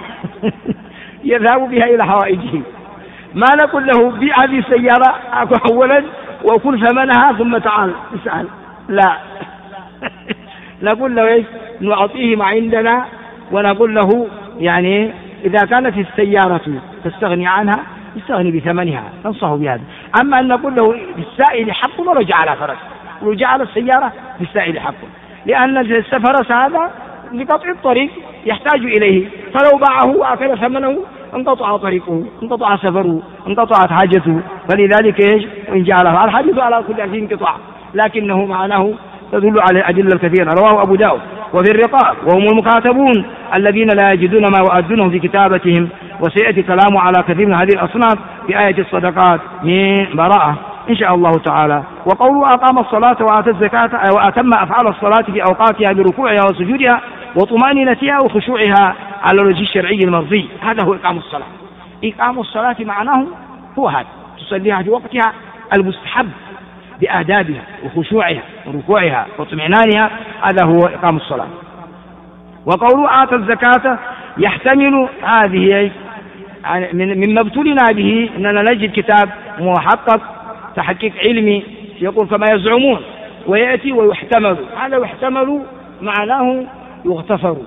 يذهب بها إلى حوائجه، ما نقول له بيع هذه السيارة أولا وكل ثمنها ثم تعال اسأل، لا نقول له إيش؟ نعطيه ما عندنا، ونقول له يعني إذا كانت السيارة تستغني عنها يستغني بثمنها، ننصحه بهذا. أما أن نقول له للسائل حق ورجع على فرس ورجع على السيارة للسائل حق، لأن الفرس هذا لقطع الطريق يحتاج إليه، فلو باعه وأكل ثمنه انقطع طريقه، انقطع سفره، انقطعت حاجته، فلذلك إيش؟ وإن جعل الحديث على كل هذه انقطاع، لكنه معناه تدل على الأدلة الكثيرة. رواه أبو داود. وفي الرقاب وهم المكاتبون الذين لا يجدون ما يؤدونه في كتابتهم، وسيأتي كلام على كثير من هذه الأصناف في آية الصدقات من براءة إن شاء الله تعالى. وقوله: أقام الصلاة وآتى الزكاة وأتم أفعال الصلاة في أوقاتها بركوعها وسجودها وطمأنينتها وخشوعها على الوجه الشرعي المرضي، هذا هو إقام الصلاة. إقام الصلاة معناه هو هذا، تصليها في وقتها المستحب بآدابها وخشوعها وركوعها واطمئنانها، هذا هو إقام الصلاة. وقوله: آتى الزكاة يحتمل هذه مما ابتلنا به أننا نجد كتاب محقق تحقيق علمي يقول كما يزعمون، ويأتي ويحتمل، هذا يحتمل معناه يغتفر،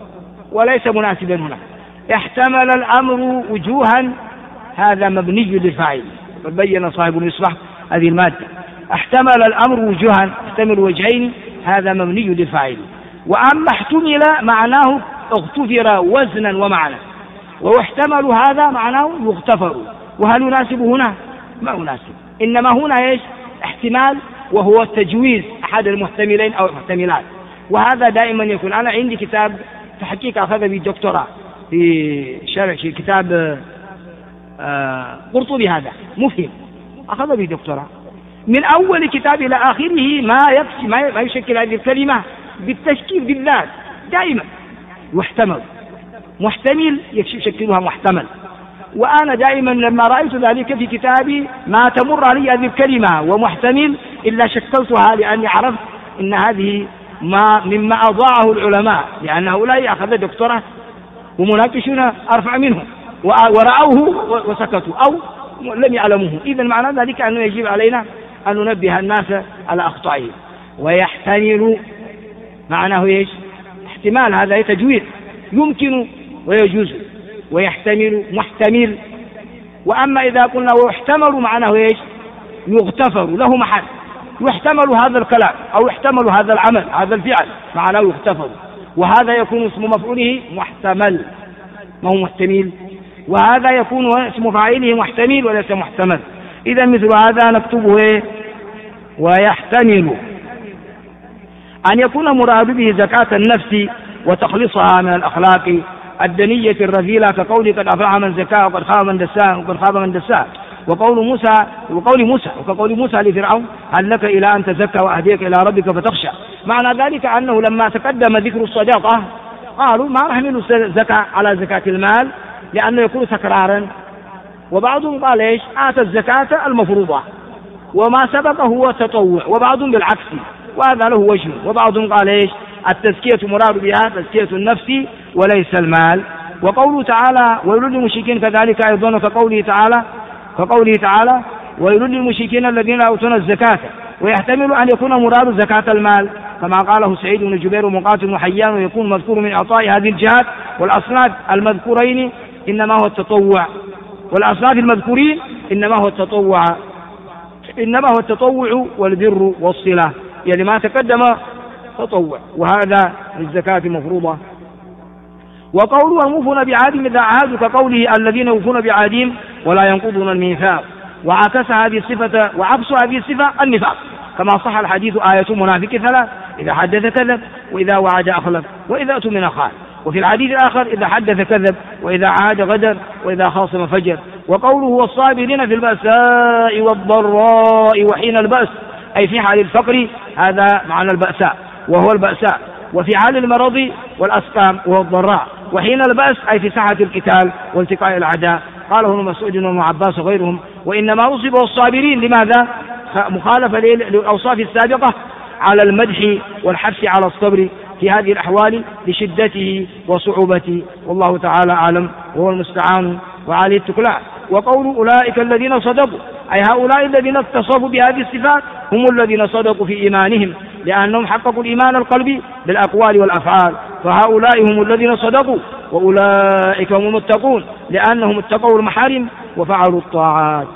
وليس مناسبا هنا. احتمل الأمر وجوها هذا مبني للفاعل، قد بين صاحب الإصلاح هذه المادة. احتمل الأمر وجوها، احتمل وجهين، هذا مبني للفاعل. وأما احتمل معناه اغتفر وزنا ومعنى، واحتمل هذا معناه يغتفر. وهل يناسب هنا؟ ما يناسب، إنما هنا ايش؟ احتمال، وهو تجويز أحد المحتملين أو المحتملات. وهذا دائما يكون. أنا عندي كتاب تحقيق أخذ به الدكتوراه في شرح كتاب قرطبي، هذا مفهم، أخذ به دكتوراه من أول كتاب إلى آخره ما يشكل هذه الكلمة بالتشكيل بالذات دائما يحتمل، محتمل يشكلها محتمل. وأنا دائما لما رأيت ذلك في كتابي ما تمر علي هذه الكلمة ومحتمل إلا شكلتها، لأني عرفت إن هذه مما أضاعه العلماء، لأن هؤلاء أخذ دكتوراه ومناقشون أرفع منه ورأوه وسكتوا أو لم يعلموه. إذا معنى ذلك أنه يجب علينا أن ننبه الناس على أخطائهم. ويحتمل معناه إيش؟ احتمال، هذا تجويد، يمكن ويجوز. ويحتمل محتمل. وأما إذا قلنا ويحتمل معناه إيش؟ يغتفر، له محل، يحتمل هذا الكلام أو يحتمل هذا العمل، هذا الفعل معناه يغتفر، وهذا يكون اسم مفعوله محتمل ما هو محتمل، وهذا يكون اسم فاعله محتمل وليس محتمل. إذا مثل هذا نكتبه إيه؟ ويحتمل أن يكون مراد به زكاة النفس وتخليصها من الأخلاق الدنية الرذيلة، كقول قد أفلح من زكاها وقد خاب من دساها، وقول موسى لفرعون هل لك إلى أن تزكى وأهديك إلى ربك فتخشى. معنى ذلك أنه لما تقدم ذكر الصدقة قالوا ما نحمل الزكاة على زكاة المال لأنه يكون تكرارا، وبعضهم قال إيش؟ آتى الزكاة المفروضة وما سبق هو التطوع، وبعضهم بالعكس، وهذا له وجه. وبعضهم قال إيش؟ التزكية مراد بها تزكية النفس وليس المال. وقوله تعالى ويل للمشركين كذلك أيضا كقوله تعالى ويل للمشركين الذين يؤتون الزكاة. ويحتمل أن يكون مراد زكاة المال كما قاله سعيد بن جبير ومقاتل وحيان، ويكون مذكور من إعطاء هذه الجهات. والأصناف المذكورين إنما هو التطوع، والأصناف المذكورين إنما هو التطوع والبر والصلة، يعني ما تقدم تطوع، وهذا للزكاة مفروضة. وقوله الموفون بعهدهم إذا عاهدوا كقوله الذين يوفون بعهدهم ولا ينقضون الميثاق. وعكس هذه الصفة النفاق، كما صح الحديث آية منافق ثلاث: إذا حدث كذب، وإذا وعد أخلف، وإذا اؤتمن خان. وفي الحديث الآخر إذا حدث كذب، وإذا عاد غدر، وإذا خاصم فجر. وقوله والصابرين في البأساء والضراء وحين البأس، أي في حال الفقر، هذا معنى البأساء وهو البأساء، وفي حال المرض والأسقام وهو الضراء، وحين البأس أي في ساحة القتال والتقاء الأعداء. قاله ابن مسعود وابن عباس وغيرهم. وإنما نصب الصابرين لماذا؟ مخالفة للأوصاف السابقة على المدح والحث على الصبر في هذه الأحوال لشدته وصعوبته، والله تعالى أعلم وهو المستعان وعليه التكلان. وقول أولئك الذين صدقوا، أي هؤلاء الذين اتصفوا بهذه الصفات هم الذين صدقوا في إيمانهم، لأنهم حققوا الإيمان القلبي بالأقوال والأفعال، فهؤلاء هم الذين صدقوا. وأولئك هم المتقون لأنهم اتقوا المحارم وفعلوا الطاعات.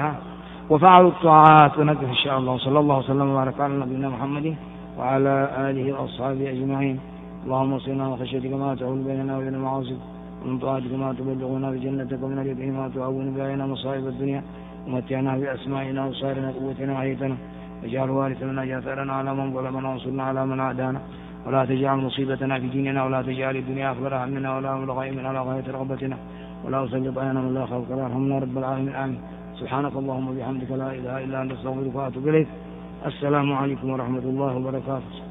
ونقف إن شاء الله. صلى الله وسلم وبارك على نبينا محمد وعلى آله وأصحابه أجمعين. اللهم اصلنا وخشيتك ما تعول بيننا وبين المعاصي، ومن طاعتك ما تبلغنا بجنتك، ومن اليقين ما تعون بنا مصائب الدنيا، ومتعنا بأسمائنا وصارنا قوتنا وحيتنا، واجعل وارثا منا جاثرنا على من ظلمنا وانصرنا على من عادانا، ولا تجعل مصيبتنا في ديننا، ولا تجعل الدنيا أكبر همنا ولا مبلغ علمنا ولا غاية رغبتنا، ولا تسلط علينا من لا خلق ولا يرحمنا رب العالمين. آمين. سبحانك اللهم وبحمدك لا إله إلا أنت أستغفرك وأتوب إليك. السلام عليكم ورحمة الله وبركاته.